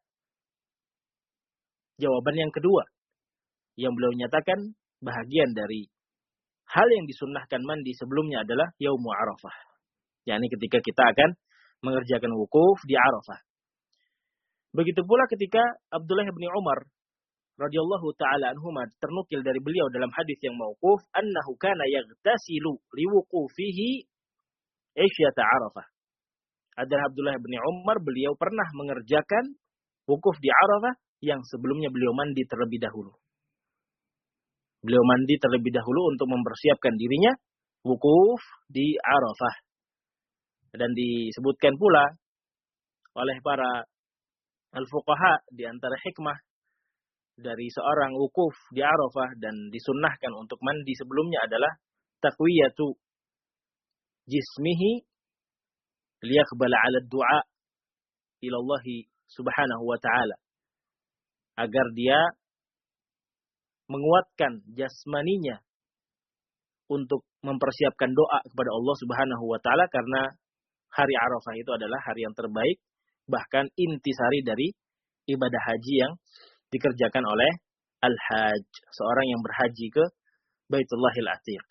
[SPEAKER 1] jawaban yang kedua, yang beliau nyatakan bahagian dari hal yang disunnahkan mandi sebelumnya adalah yaumu Arafah, yakni ketika kita akan mengerjakan wukuf di Arafah. Begitu pula ketika Abdullah bin Umar radhiyallahu taala anhuma ternukil dari beliau dalam hadis yang mauquf, annahu kana yaghtasilu liwuqufihi isyata Arafah. Adalah Abdullah bin Umar, beliau pernah mengerjakan wukuf di Arafah yang sebelumnya beliau mandi terlebih dahulu. Beliau mandi terlebih dahulu untuk mempersiapkan dirinya wukuf di Arafah. Dan disebutkan pula oleh para al-fuqaha di antara hikmah dari seorang wukuf di Arafah dan disunnahkan untuk mandi sebelumnya adalah taqwiyatu jismihi liyaqbala 'ala ad-du'a ila Allah Subhanahu wa ta'ala. Agar dia menguatkan jasmaninya untuk mempersiapkan doa kepada Allah Subhanahu wa ta'ala, karena hari Arafah itu adalah hari yang terbaik, bahkan intisari dari ibadah haji yang dikerjakan oleh al-hajj, seorang yang berhaji ke Baitullahil Atiq.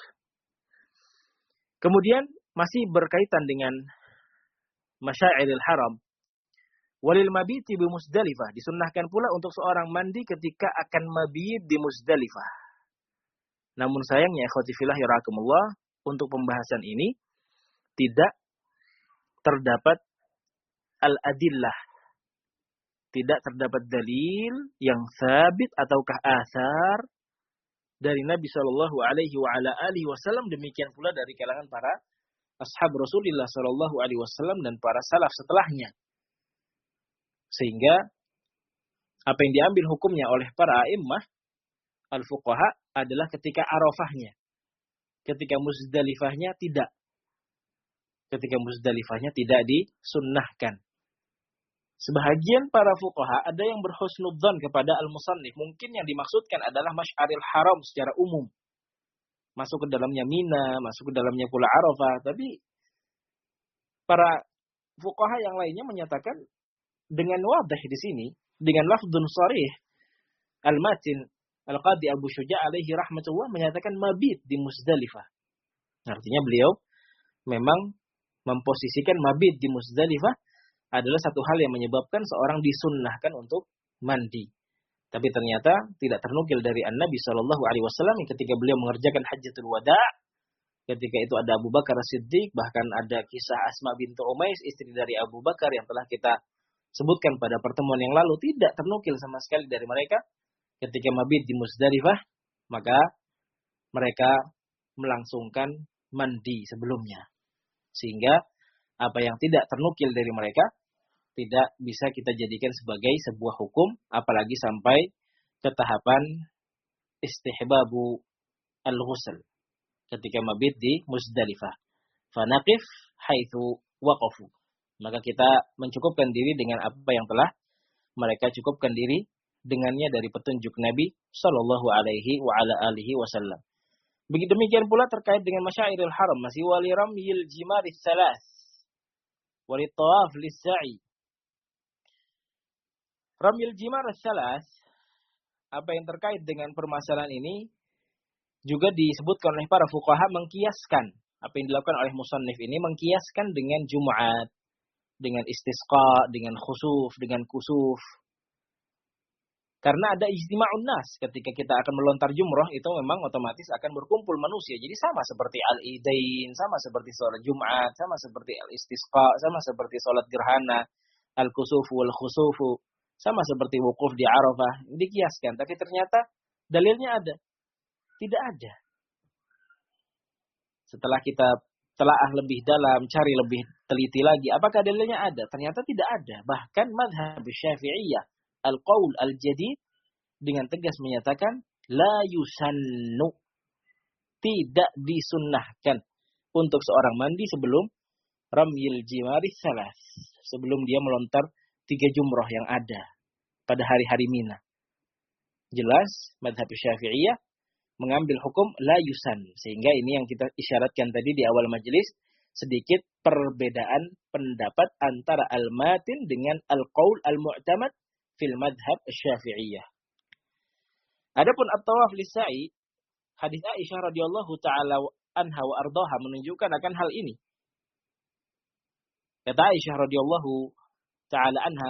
[SPEAKER 1] Kemudian masih berkaitan dengan masyairil haram, walil mabiti bi Musdalifah, disunnahkan pula untuk seorang mandi ketika akan mabit di Musdalifah. Namun sayangnya ikhwati fillah yarakumullah, untuk pembahasan ini tidak terdapat al-adillah, tidak terdapat dalil yang sabit ataukah asar dari Nabi Shallallahu Alaihi wa ala alihi Wasallam, demikian pula dari kalangan para ashab Rasulullah Shallallahu Alaihi Wasallam dan para salaf setelahnya. Sehingga apa yang diambil hukumnya oleh para a'immah al-fuqaha adalah ketika Arafahnya. Ketika Muzdalifahnya tidak. Ketika Muzdalifahnya tidak disunnahkan. Sebahagian para fuqaha ada yang berhusnudzan kepada al-musannif. Mungkin yang dimaksudkan adalah masy'aril haram secara umum. Masuk ke dalamnya Mina, masuk ke dalamnya pula Arafah. Tapi para fuqaha yang lainnya menyatakan dengan wadah di sini, dengan lafdun sharih, al-matin al-qadi Abu Syuja' alaihi rahmatullah menyatakan mabit di Muzdalifah. Artinya beliau memang memposisikan mabit di Muzdalifah adalah satu hal yang menyebabkan seorang disunnahkan untuk mandi. Tapi ternyata tidak ternukil dari An-Nabi Shallallahu Alaihi Wasallam ketika beliau mengerjakan Hajjatul Wada'. Ketika itu ada Abu Bakar As-Siddiq, bahkan ada kisah Asma bintu Umais, istri dari Abu Bakar yang telah kita sebutkan pada pertemuan yang lalu, tidak ternukil sama sekali dari mereka ketika mabit di Muzdalifah, maka mereka melangsungkan mandi sebelumnya. Sehingga apa yang tidak ternukil dari mereka tidak bisa kita jadikan sebagai sebuah hukum, apalagi sampai ke tahapan istihbabu al-ghusl ketika mabit di Muzdalifah. Fanaqif haitsu waqafu. Maka kita mencukupkan diri dengan apa yang telah mereka cukupkan diri dengannya dari petunjuk Nabi Sallallahu Alaihi wa ala alihi Wasallam. Begitu demikian pula terkait dengan masyairil haram, masih wali ramyil jimaris salas, wali tawaf lis-sa'i. Ramyil jimaris salas, apa yang terkait dengan permasalahan ini juga disebutkan oleh para fuqaha, mengkiaskan apa yang dilakukan oleh musannif ini, mengkiaskan dengan Jumat, dengan istisqa, dengan khusuf, dengan kusuf. Karena ada ijtima'un nas, ketika kita akan melontar jumrah itu memang otomatis akan berkumpul manusia. Jadi sama seperti al-idain, sama seperti sholat Jumat, sama seperti al-istisqa, sama seperti sholat gerhana, al-kusuf wal khusufu, sama seperti wukuf di Arafah. Dikiaskan, tapi ternyata dalilnya ada. Tidak ada. Setelah kita telaah lebih dalam, cari lebih teliti lagi, apakah dalilnya ada? Ternyata tidak ada. Bahkan mazhab Syafi'iyah al-qaul al-jadid dengan tegas menyatakan la yusannu, tidak disunnahkan untuk seorang mandi sebelum ramyil jimaris salas, sebelum dia melontar tiga jumrah yang ada pada hari-hari Mina. Jelas mazhab Syafi'iyah mengambil hukum la yusan, sehingga ini yang kita isyaratkan tadi di awal majelis, sedikit perbedaan pendapat antara al-matin dengan al-qaul al-mu'tamad fil madhab Syafi'iyah. Adapun at-tawaf lis-sa'i, hadis Aisyah radhiyallahu taala anha wa ardhaha menunjukkan akan hal ini. Kata Aisyah radhiyallahu taala anha,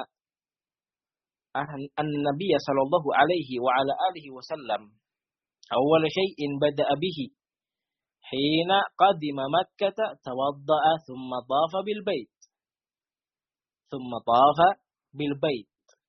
[SPEAKER 1] an-nabiy sallallahu alaihi wa ala alihi wasallam awwal syai'in bada'a bihi hina qadima Makkah tawadda'a thumma tafa bil bait. Thumma tafa bil bait.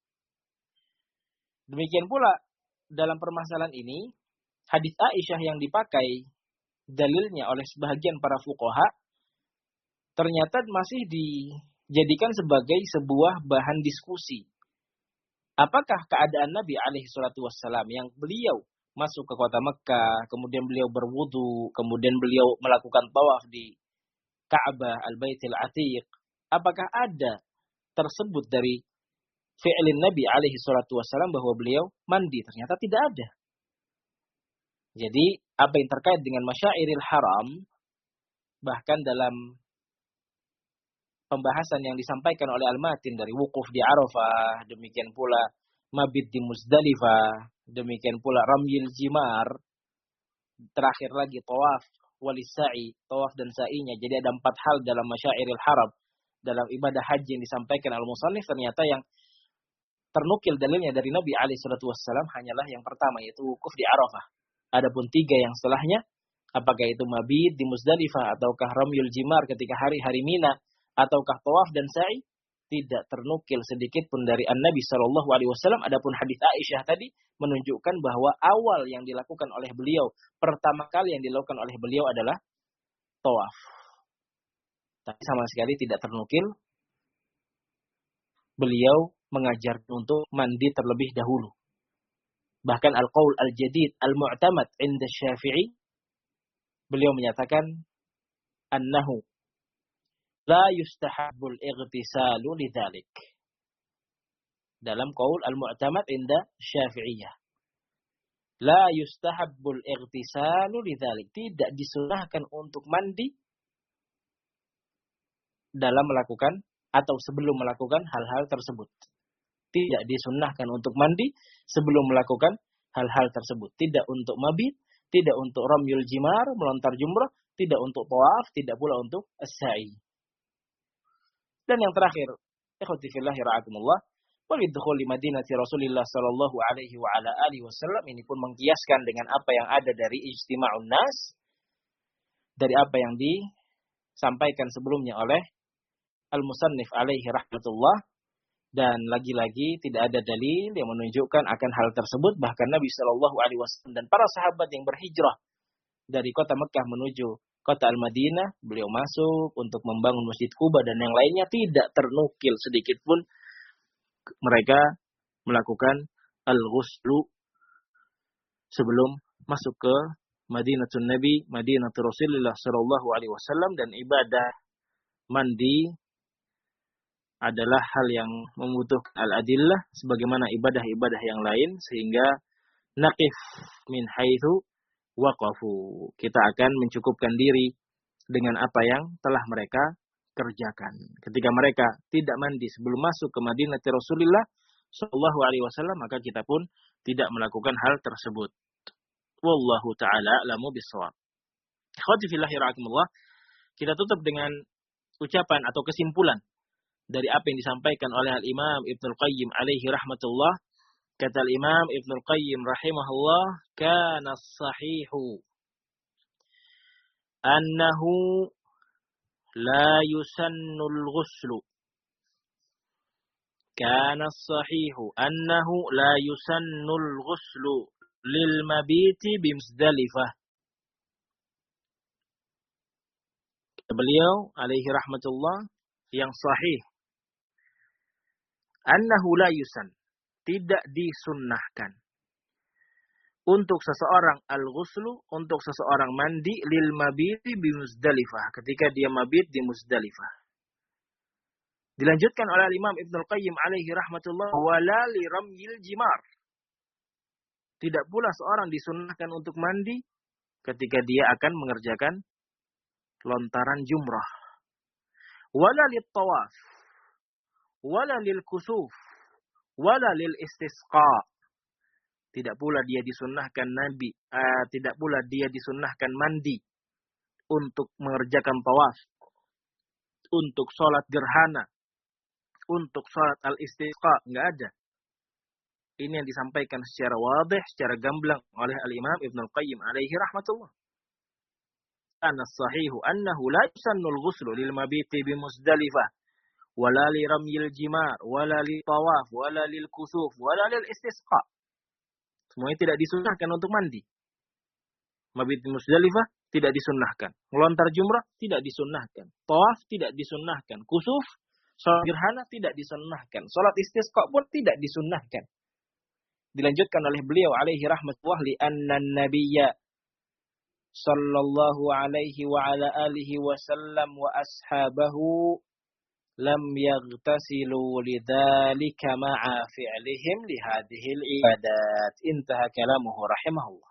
[SPEAKER 1] Demikian pula dalam permasalahan ini, hadis Aisyah yang dipakai dalilnya oleh sebahagian para fuqaha ternyata masih dijadikan sebagai sebuah bahan diskusi. Apakah keadaan Nabi alaihi salatu wassalam yang beliau masuk ke kota Mekah, kemudian beliau berwudu, kemudian beliau melakukan tawaf di Ka'bah Al-Baitil Atiq, apakah ada tersebut dari fi'lin Nabi alaihi salatu wassalam bahwa beliau mandi? Ternyata tidak ada. Jadi apa yang terkait dengan masyairil haram, bahkan dalam pembahasan yang disampaikan oleh Al-Matin dari wukuf di Arafah, demikian pula mabit di Muzdalifah, demikian pula ramyil jimar, terakhir lagi tawaf walis sa'i, tawaf dan sa'inya. Jadi ada empat hal dalam masyairil haram, dalam ibadah haji yang disampaikan al-musannif, ternyata yang ternukil dalilnya dari Nabi alaihi salatu wassalam hanyalah yang pertama, yaitu wukuf di Arafah. Adapun tiga yang setelahnya, apakah itu mabit di Muzdalifah, ataukah ramyul jimar ketika hari-hari Mina, ataukah tawaf dan sa'i, tidak ternukil sedikit pun dari An-Nabi sallallahu alaihi wasallam. Adapun hadis Aisyah tadi menunjukkan bahwa awal yang dilakukan oleh beliau, pertama kali yang dilakukan oleh beliau adalah tawaf. Tapi sama sekali tidak ternukil beliau mengajar untuk mandi terlebih dahulu. Bahkan al-qaul al-jadid al-mu'tamad inda Syafi'i, beliau menyatakan annahu la yustahabbul ightisalu lidzalik. Dalam qaul al-mu'tamad inda Syafi'iyah, la yustahabbul ightisalu lidzalik, tidak disunahkan untuk mandi dalam melakukan atau sebelum melakukan hal-hal tersebut. Tidak disunnahkan untuk mandi sebelum melakukan hal-hal tersebut. Tidak untuk mabit, tidak untuk ramyul jimar, melontar jumrah, tidak untuk tawaf, tidak pula untuk as-sa'i. Dan yang terakhir, ikhwati fillah ra'akumullah, walidkhul li madinati Rasulillah sallallahu alaihi wa ala alihi wasallam, ini pun mengkiaskan dengan apa yang ada dari ijtima'un nas, dari apa yang disampaikan sebelumnya oleh al-musannif alaihi rahmatullah. Dan lagi-lagi tidak ada dalil yang menunjukkan akan hal tersebut. Bahkan Nabi shallallahu alaihi wasallam dan para sahabat yang berhijrah dari kota Mekah menuju kota Al-Madinah, beliau masuk untuk membangun Masjid Quba dan yang lainnya, tidak ternukil sedikit pun mereka melakukan al-ghuslu sebelum masuk ke Madinatul Nabi, Madinatul Rasulullah shallallahu alaihi wasallam. Dan ibadah mandi adalah hal yang membutuhkan al-adillah sebagaimana ibadah-ibadah yang lain, sehingga naqif min haitsu waqafu. Kita akan mencukupkan diri dengan apa yang telah mereka kerjakan. Ketika mereka tidak mandi sebelum masuk ke Madinah Rasulullah sallallahu alaihi wasallam, maka kita pun tidak melakukan hal tersebut. Wallahu taala a'lamu bissawab. Ikhwati fillah rahimakumullah, kita tutup dengan ucapan atau kesimpulan dari apa yang disampaikan oleh Al-Imam Ibnul Qayyim alaihi rahmatullah. Kata Al-Imam Ibnul Qayyim rahimahullah, kana as-sahihu annahu la yusannu al-ghuslu. Kana as-sahihu annahu la yusannu al-ghuslu lil mabiti bi Muzdalifah. Beliau alaihi rahmatullah, yang sahih, annahu la yusan, tidak disunnahkan untuk seseorang al-ghuslu, untuk seseorang mandi lil mabiti bi Muzdalifah, ketika dia mabit di Muzdalifah. Dilanjutkan oleh Imam Ibnul Qayyim alaihi rahmatullah, wala li ramyil jimar, tidak pula seorang disunnahkan untuk mandi ketika dia akan mengerjakan lontaran jumrah. Wala lit tawaf, wala lil kusuf, wala lil istisqa. Tidak pula dia disunnahkan Nabi, uh, tidak pula dia disunnahkan mandi untuk mengerjakan tawaf, untuk sholat gerhana, untuk sholat al-istisqa. Enggak ada. Ini yang disampaikan secara wadih, secara gamblang oleh Al-Imam Ibnul Qayyim alaihi rahmatullah. kana as-sahihu annahu la yusannu al-ghuslu lil mabiti bi Muzdalifah wala li ramyil jimar wala li tawaf wala lil kusuf wala lil istisqa. Semuanya tidak disunnahkan untuk mandi. Mabit di Muzdalifah tidak disunnahkan. Melontar jumrah tidak disunnahkan. Tawaf tidak disunnahkan. Kusuf, salat gerhana tidak disunnahkan. Salat istisqa pun tidak disunnahkan. Dilanjutkan oleh beliau alaihi rahmatullah li anna nabiyya sallallahu alaihi wa ala alihi wasallam wa ashabahu lam yaghtasilu lidzalika ma'a fi'lihim li hadhihi al-ibadat. Intaha kalamuhu rahimahullah.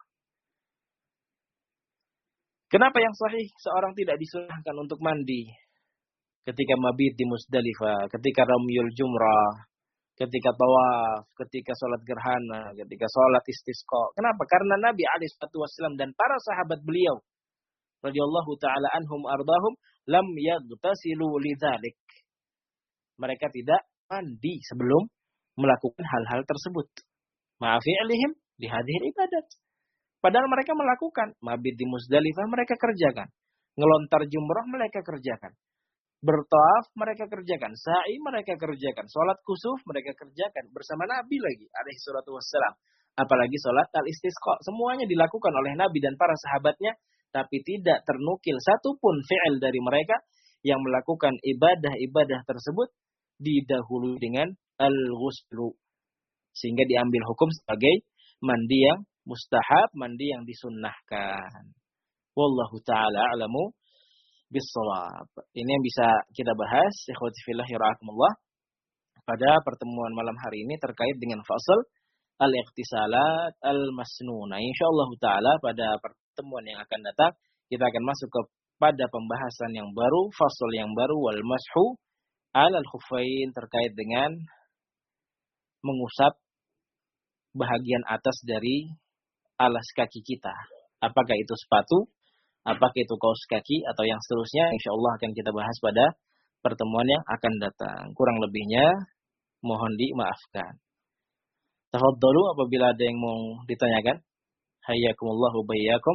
[SPEAKER 1] Kenapa yang sahih seorang tidak disunnahkan untuk mandi ketika mabit di Muzdalifah, ketika ramyul jumrah, ketika tawaf, ketika sholat gerhana, ketika sholat istisqa? Kenapa? Karena Nabi alaihi wasallam dan para sahabat beliau radhiyallahu taala anhum ardahum lam yaghtasilu lidzalik. Mereka tidak mandi sebelum melakukan hal-hal tersebut. Ma'afi'lihim di hadhil ibadat. Padahal mereka melakukan mabit di Muzdalifah, mereka kerjakan. Ngelontar jumrah mereka kerjakan. Bertawaf mereka kerjakan. Sa'i mereka kerjakan. Salat kusuf mereka kerjakan. Bersama Nabi lagi alaihi salatu wassalam. Apalagi salat al-istisqa. Semuanya dilakukan oleh Nabi dan para sahabatnya. Tapi tidak ternukil satupun fi'il dari mereka yang melakukan ibadah-ibadah tersebut didahului dengan al-ghuslu. Sehingga diambil hukum sebagai mandi yang mustahab, mandi yang disunnahkan. Wallahu ta'ala a'lamu bis-shawab. Ini yang bisa kita bahas, ikhwati fillah rahimakumullah, pada pertemuan malam hari ini terkait dengan fasal al-iqtisalat al-masnuna. Insyaallah ta'ala pada pertemuan yang akan datang kita akan masuk kepada pembahasan yang baru, fasal yang baru, wal mashu alal khuffain, terkait dengan mengusap bahagian atas dari alas kaki kita. Apakah itu sepatu, apakah itu kaos kaki, atau yang seterusnya, insyaallah akan kita bahas pada pertemuan yang akan datang. Kurang lebihnya mohon dimaafkan. Tafadhalu apabila ada yang mau ditanyakan. Hayyakumullah wa bayyakum.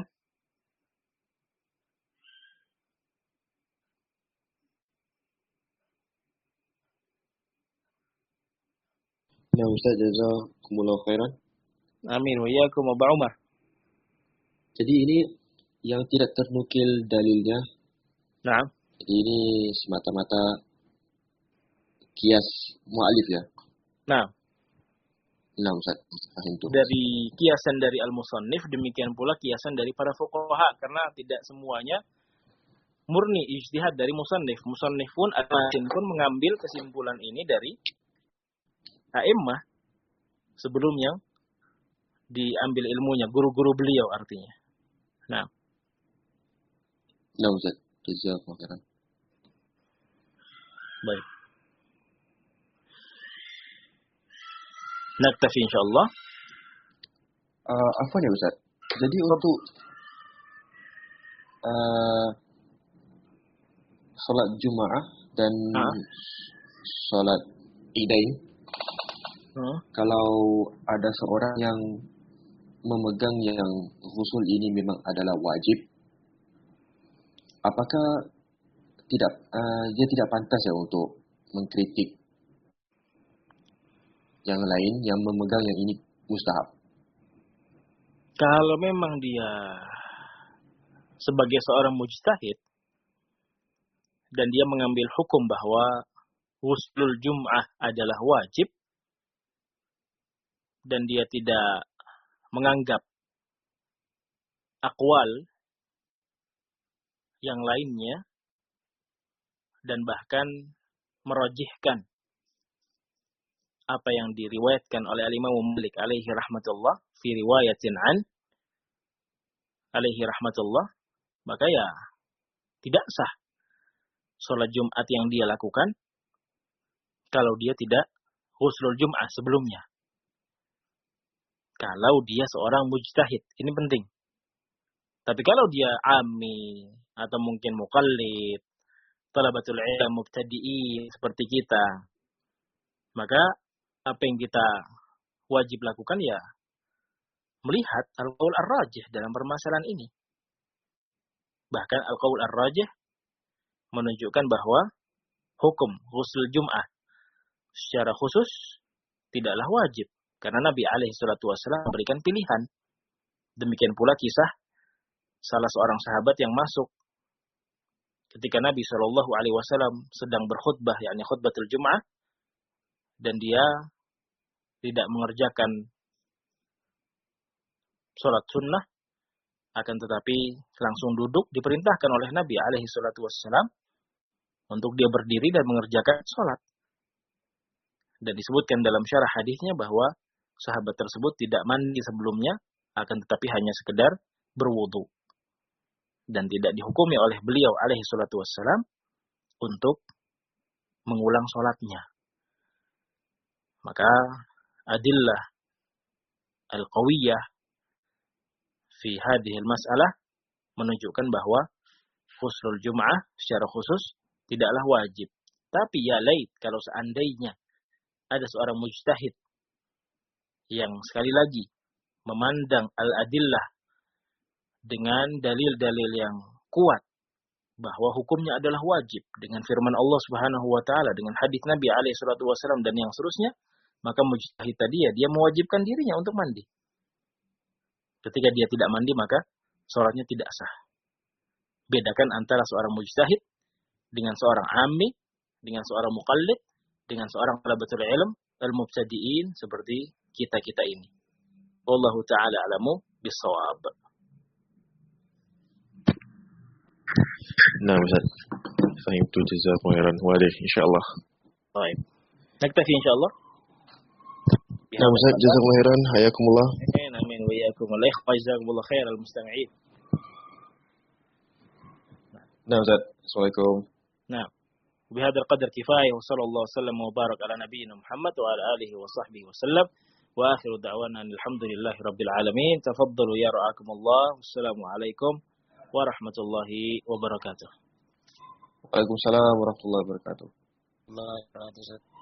[SPEAKER 2] Ya Ustaz, jazakumullah khairan.
[SPEAKER 1] Amin wa iyyakum Abu Umar.
[SPEAKER 2] Jadi ini yang tidak ternukil dalilnya.
[SPEAKER 1] Nah.
[SPEAKER 2] Jadi ini semata-mata kias mu'alif ya.
[SPEAKER 1] Nah.
[SPEAKER 2] Nah Ustaz, itu.
[SPEAKER 1] Dari kiasan dari al-musannif, demikian pula kiasan dari para fuqaha, karena tidak semuanya murni ijtihad dari musannif. Musannif pun al-matin pun mengambil kesimpulan ini dari a'immah sebelumnya diambil ilmunya, guru-guru beliau artinya. Nah.
[SPEAKER 2] Nah Ustaz, jazakumullah khairan.
[SPEAKER 1] Baik. Naktafi insyaallah.
[SPEAKER 2] Uh, apa ya Ustaz? Jadi untuk uh, salat Jumaah dan ha? salat Idain, hmm? kalau ada seorang yang memegang yang ghusl ini memang adalah wajib, apakah tidak uh, dia tidak pantas ya untuk mengkritik yang lain yang memegang yang ini mustahab?
[SPEAKER 1] Kalau memang dia sebagai seorang mujtahid dan dia mengambil hukum bahwa ghuslul Jum'ah adalah wajib dan dia tidak menganggap aqwal yang lainnya dan bahkan merojihkan apa yang diriwayatkan oleh Al-Imam Malik alaihi rahmatullah fi riwayatin an alaihi rahmatullah, maka ya tidak sah sholat Jumat yang dia lakukan kalau dia tidak ghuslul Jum'ah sebelumnya. Kalau dia seorang mujtahid, ini penting. Tapi kalau dia ami atau mungkin muqallid, talabatul ilm mubtadi'in seperti kita, maka apa yang kita wajib lakukan ya melihat al-qaul ar-rajih dalam permasalahan ini. Bahkan al-qaul ar-rajih menunjukkan bahwa hukum ghusl Jum'ah secara khusus tidaklah wajib. Karena Nabi alaihi salatu wassalam memberikan pilihan. Demikian pula kisah salah seorang sahabat yang masuk ketika Nabi shallallahu alaihi wasallam sedang berkhutbah, yakni khutbatul Jum'ah, dan dia tidak mengerjakan sholat sunnah, akan tetapi langsung duduk, diperintahkan oleh Nabi alaihi salatu wassalam untuk dia berdiri dan mengerjakan sholat. Dan disebutkan dalam syarah hadisnya bahwa sahabat tersebut tidak mandi sebelumnya, akan tetapi hanya sekedar berwudu. Dan tidak dihukumi oleh beliau alaihi salatu wassalam untuk mengulang sholatnya. Maka adillah al-qawiyah fi hadhihi al-mas'alah menunjukkan bahwa ghuslul Jum'ah secara khusus tidaklah wajib. Tapi ya lait kalau seandainya ada seorang mujtahid yang sekali lagi memandang al-adillah dengan dalil-dalil yang kuat bahwa hukumnya adalah wajib dengan firman Allah Subhanahu wa taala, dengan hadis Nabi alaihi salatu wasallam dan yang seterusnya, maka mujtahid tadi ya dia mewajibkan dirinya untuk mandi. Ketika dia tidak mandi maka salatnya tidak sah. Bedakan antara seorang mujtahid dengan seorang ammi, dengan seorang muqallid, dengan seorang talabatul ilm al-mubtadi'in seperti kita-kita ini. Wallahu taala alamu bis-shawab.
[SPEAKER 3] Nah, Ustaz. Fahimtu, jazakum khairan wa alaih insyaallah.
[SPEAKER 1] Baik. Naktafi insyaallah.
[SPEAKER 3] Nah, Ustaz, jazakum khairan, hayakumullah.
[SPEAKER 1] Amin amin wa iyyakum. Allah jazakumullah khairal mustami'in.
[SPEAKER 3] Nah, Ustaz. Assalamualaikum.
[SPEAKER 1] Nah. بهذا القدر كفاية وصلى الله وسلم وبارك على نبينا محمد وعلى آله وصحبه وسلم وآخر دعوانا الحمد لله رب العالمين. تفضلوا يا رعاكم الله والسلام عليكم ورحمة الله وبركاته.
[SPEAKER 2] Waalaikumsalam warahmatullahi wabarakatuh.
[SPEAKER 1] الله يبارك